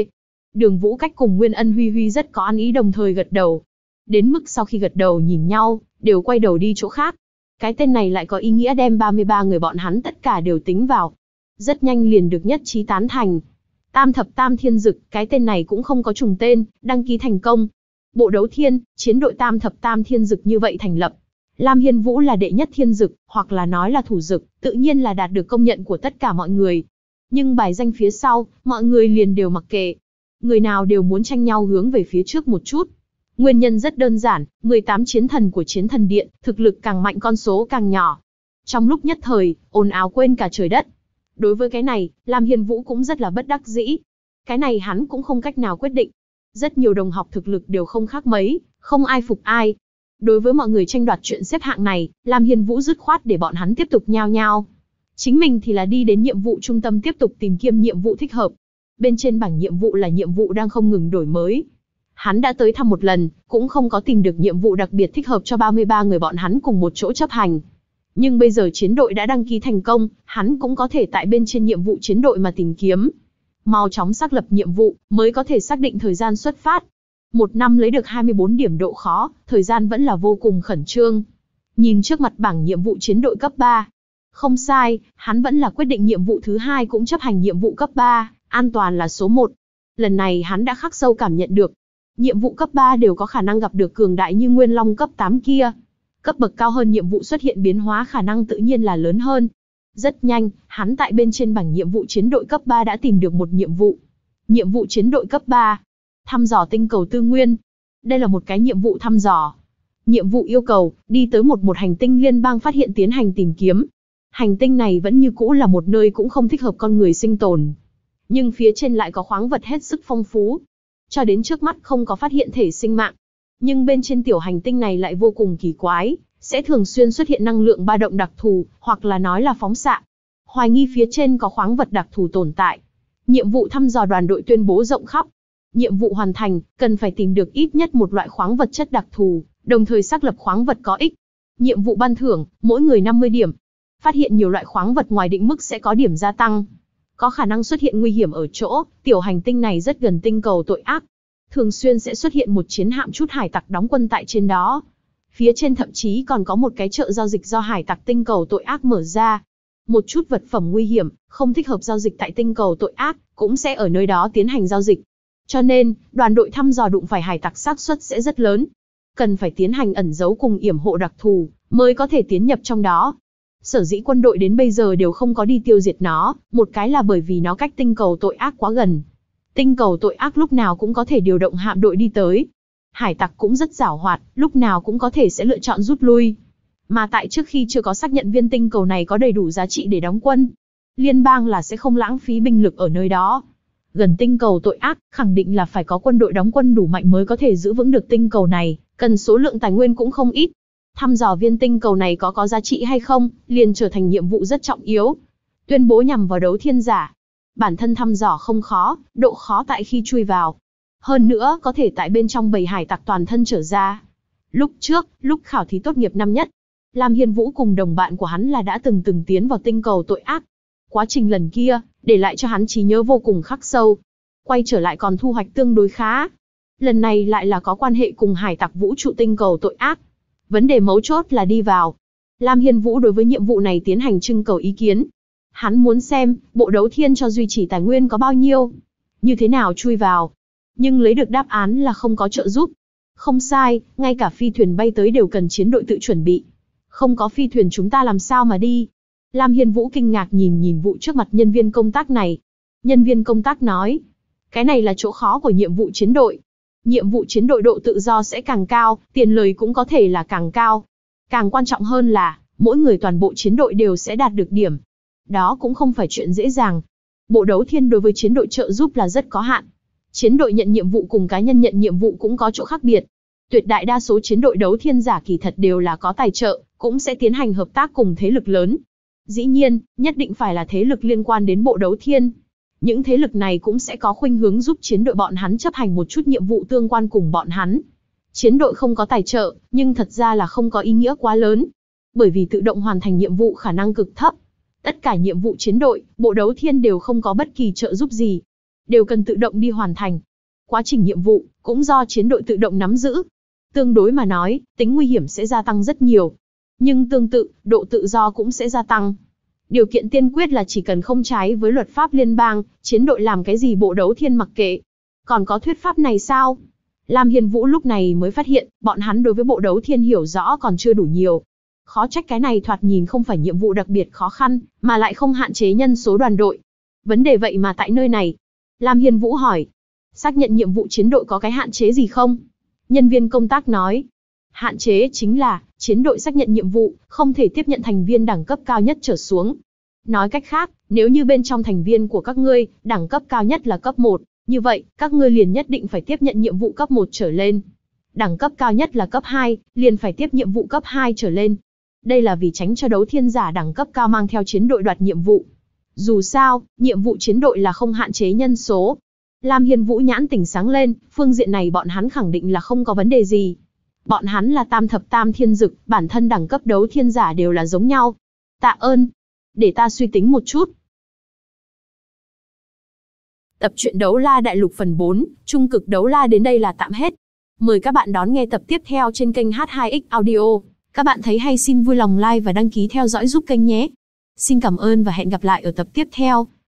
Đường Vũ Cách cùng Nguyên Ân Huy Huy rất có ăn ý đồng thời gật đầu. Đến mức sau khi gật đầu nhìn nhau, đều quay đầu đi chỗ khác. Cái tên này lại có ý nghĩa đem 33 người bọn hắn tất cả đều tính vào. Rất nhanh liền được nhất trí tán thành. Tam thập tam thiên dực, cái tên này cũng không có trùng tên, đăng ký thành công. Bộ đấu thiên, chiến đội tam thập tam thiên dực như vậy thành lập. Lam Hiên Vũ là đệ nhất thiên dực, hoặc là nói là thủ dực, tự nhiên là đạt được công nhận của tất cả mọi người. Nhưng bài danh phía sau, mọi người liền đều mặc kệ. Người nào đều muốn tranh nhau hướng về phía trước một chút. Nguyên nhân rất đơn giản, 18 chiến thần của chiến thần điện, thực lực càng mạnh con số càng nhỏ. Trong lúc nhất thời, ồn ào quên cả trời đất. Đối với cái này, Lam Hiên Vũ cũng rất là bất đắc dĩ. Cái này hắn cũng không cách nào quyết định. Rất nhiều đồng học thực lực đều không khác mấy, không ai phục ai. Đối với mọi người tranh đoạt chuyện xếp hạng này, Lam Hiên Vũ dứt khoát để bọn hắn tiếp tục nhao nhao. Chính mình thì là đi đến nhiệm vụ trung tâm tiếp tục tìm kiếm nhiệm vụ thích hợp. Bên trên bảng nhiệm vụ là nhiệm vụ đang không ngừng đổi mới. Hắn đã tới thăm một lần, cũng không có tìm được nhiệm vụ đặc biệt thích hợp cho 33 người bọn hắn cùng một chỗ chấp hành. Nhưng bây giờ chiến đội đã đăng ký thành công, hắn cũng có thể tại bên trên nhiệm vụ chiến đội mà tìm kiếm. Mau chóng xác lập nhiệm vụ, mới có thể xác định thời gian xuất phát. Một năm lấy được 24 điểm độ khó, thời gian vẫn là vô cùng khẩn trương. Nhìn trước mặt bảng nhiệm vụ chiến đội cấp 3. Không sai, hắn vẫn là quyết định nhiệm vụ thứ 2 cũng chấp hành nhiệm vụ cấp 3, an toàn là số 1. Lần này hắn đã khắc sâu cảm nhận được. Nhiệm vụ cấp 3 đều có khả năng gặp được cường đại như Nguyên Long cấp 8 kia. Cấp bậc cao hơn nhiệm vụ xuất hiện biến hóa khả năng tự nhiên là lớn hơn. Rất nhanh, hắn tại bên trên bảng nhiệm vụ chiến đội cấp 3 đã tìm được một nhiệm vụ. Nhiệm vụ chiến đội cấp 3. Thăm dò tinh cầu tư nguyên. Đây là một cái nhiệm vụ thăm dò. Nhiệm vụ yêu cầu, đi tới một hành tinh liên bang phát hiện tiến hành tìm kiếm. Hành tinh này vẫn như cũ là một nơi cũng không thích hợp con người sinh tồn. Nhưng phía trên lại có khoáng vật hết sức phong phú. Cho đến trước mắt không có phát hiện thể sinh mạng. Nhưng bên trên tiểu hành tinh này lại vô cùng kỳ quái, sẽ thường xuyên xuất hiện năng lượng ba động đặc thù, hoặc là nói là phóng xạ. Hoài nghi phía trên có khoáng vật đặc thù tồn tại. Nhiệm vụ thăm dò đoàn đội tuyên bố rộng khắp. Nhiệm vụ hoàn thành, cần phải tìm được ít nhất một loại khoáng vật chất đặc thù, đồng thời xác lập khoáng vật có ích. Nhiệm vụ ban thưởng, mỗi người 50 điểm. Phát hiện nhiều loại khoáng vật ngoài định mức sẽ có điểm gia tăng. Có khả năng xuất hiện nguy hiểm ở chỗ, tiểu hành tinh này rất gần tinh cầu tội ác. Thường xuyên sẽ xuất hiện một chiến hạm chút hải tặc đóng quân tại trên đó. Phía trên thậm chí còn có một cái chợ giao dịch do hải tặc tinh cầu tội ác mở ra. Một chút vật phẩm nguy hiểm, không thích hợp giao dịch tại tinh cầu tội ác, cũng sẽ ở nơi đó tiến hành giao dịch. Cho nên, đoàn đội thăm dò đụng phải hải tặc xác suất sẽ rất lớn. Cần phải tiến hành ẩn giấu cùng yểm hộ đặc thù, mới có thể tiến nhập trong đó. Sở dĩ quân đội đến bây giờ đều không có đi tiêu diệt nó, một cái là bởi vì nó cách tinh cầu tội ác quá gần. Tinh cầu tội ác lúc nào cũng có thể điều động hạm đội đi tới. Hải tặc cũng rất giảo hoạt, lúc nào cũng có thể sẽ lựa chọn rút lui. Mà tại trước khi chưa có xác nhận viên tinh cầu này có đầy đủ giá trị để đóng quân, liên bang là sẽ không lãng phí binh lực ở nơi đó. Gần tinh cầu tội ác, khẳng định là phải có quân đội đóng quân đủ mạnh mới có thể giữ vững được tinh cầu này, cần số lượng tài nguyên cũng không ít. Thăm dò viên tinh cầu này có giá trị hay không, liền trở thành nhiệm vụ rất trọng yếu. Tuyên bố nhằm vào đấu thiên giả. Bản thân thăm dò không khó, độ khó tại khi chui vào. Hơn nữa, có thể tại bên trong bầy hải tặc toàn thân trở ra. Lúc trước, lúc khảo thí tốt nghiệp năm nhất, Lam Hiên Vũ cùng đồng bạn của hắn là đã từng tiến vào tinh cầu tội ác. Quá trình lần kia, để lại cho hắn trí nhớ vô cùng khắc sâu. Quay trở lại còn thu hoạch tương đối khá. Lần này lại là có quan hệ cùng hải tặc vũ trụ tinh cầu tội ác. Vấn đề mấu chốt là đi vào. Lam Hiên Vũ đối với nhiệm vụ này tiến hành trưng cầu ý kiến. Hắn muốn xem, bộ đấu thiên cho duy trì tài nguyên có bao nhiêu, như thế nào chui vào. Nhưng lấy được đáp án là không có trợ giúp. Không sai, ngay cả phi thuyền bay tới đều cần chiến đội tự chuẩn bị. Không có phi thuyền chúng ta làm sao mà đi. Lam Hiên Vũ kinh ngạc nhìn vụ trước mặt nhân viên công tác này. Nhân viên công tác nói, cái này là chỗ khó của nhiệm vụ chiến đội. Nhiệm vụ chiến đội độ tự do sẽ càng cao, tiền lời cũng có thể là càng cao. Càng quan trọng hơn là, mỗi người toàn bộ chiến đội đều sẽ đạt được điểm. Đó cũng không phải chuyện dễ dàng. Bộ đấu thiên đối với chiến đội trợ giúp là rất có hạn. Chiến đội nhận nhiệm vụ cùng cá nhân nhận nhiệm vụ cũng có chỗ khác biệt. Tuyệt đại đa số chiến đội đấu thiên giả kỳ thật đều là có tài trợ, cũng sẽ tiến hành hợp tác cùng thế lực lớn. Dĩ nhiên, nhất định phải là thế lực liên quan đến bộ đấu thiên. Những thế lực này cũng sẽ có khuynh hướng giúp chiến đội bọn hắn chấp hành một chút nhiệm vụ tương quan cùng bọn hắn. Chiến đội không có tài trợ, nhưng thật ra là không có ý nghĩa quá lớn. Bởi vì tự động hoàn thành nhiệm vụ khả năng cực thấp. Tất cả nhiệm vụ chiến đội, bộ đấu thiên đều không có bất kỳ trợ giúp gì. Đều cần tự động đi hoàn thành. Quá trình nhiệm vụ cũng do chiến đội tự động nắm giữ. Tương đối mà nói, tính nguy hiểm sẽ gia tăng rất nhiều. Nhưng tương tự, độ tự do cũng sẽ gia tăng. Điều kiện tiên quyết là chỉ cần không trái với luật pháp liên bang, chiến đội làm cái gì bộ đấu thiên mặc kệ. Còn có thuyết pháp này sao? Lam Hiên Vũ lúc này mới phát hiện, bọn hắn đối với bộ đấu thiên hiểu rõ còn chưa đủ nhiều. Khó trách cái này thoạt nhìn không phải nhiệm vụ đặc biệt khó khăn, mà lại không hạn chế nhân số đoàn đội. Vấn đề vậy mà tại nơi này. Lam Hiên Vũ hỏi. Xác nhận nhiệm vụ chiến đội có cái hạn chế gì không? Nhân viên công tác nói. Hạn chế chính là, chiến đội xác nhận nhiệm vụ, không thể tiếp nhận thành viên đẳng cấp cao nhất trở xuống. Nói cách khác, nếu như bên trong thành viên của các ngươi, đẳng cấp cao nhất là cấp 1, như vậy, các ngươi liền nhất định phải tiếp nhận nhiệm vụ cấp 1 trở lên. Đẳng cấp cao nhất là cấp 2, liền phải tiếp nhiệm vụ cấp 2 trở lên. Đây là vì tránh cho đấu thiên giả đẳng cấp cao mang theo chiến đội đoạt nhiệm vụ. Dù sao, nhiệm vụ chiến đội là không hạn chế nhân số. Lam Hiên Vũ nhãn tỉnh sáng lên, phương diện này bọn hắn khẳng định là không có vấn đề gì. Bọn hắn là tam thập tam thiên dực, bản thân đẳng cấp đấu thiên giả đều là giống nhau. Tạ ơn. Để ta suy tính một chút. Tập truyện Đấu La Đại Lục phần 4, Trung cực Đấu La đến đây là tạm hết. Mời các bạn đón nghe tập tiếp theo trên kênh H2X Audio. Các bạn thấy hay xin vui lòng like và đăng ký theo dõi giúp kênh nhé. Xin cảm ơn và hẹn gặp lại ở tập tiếp theo.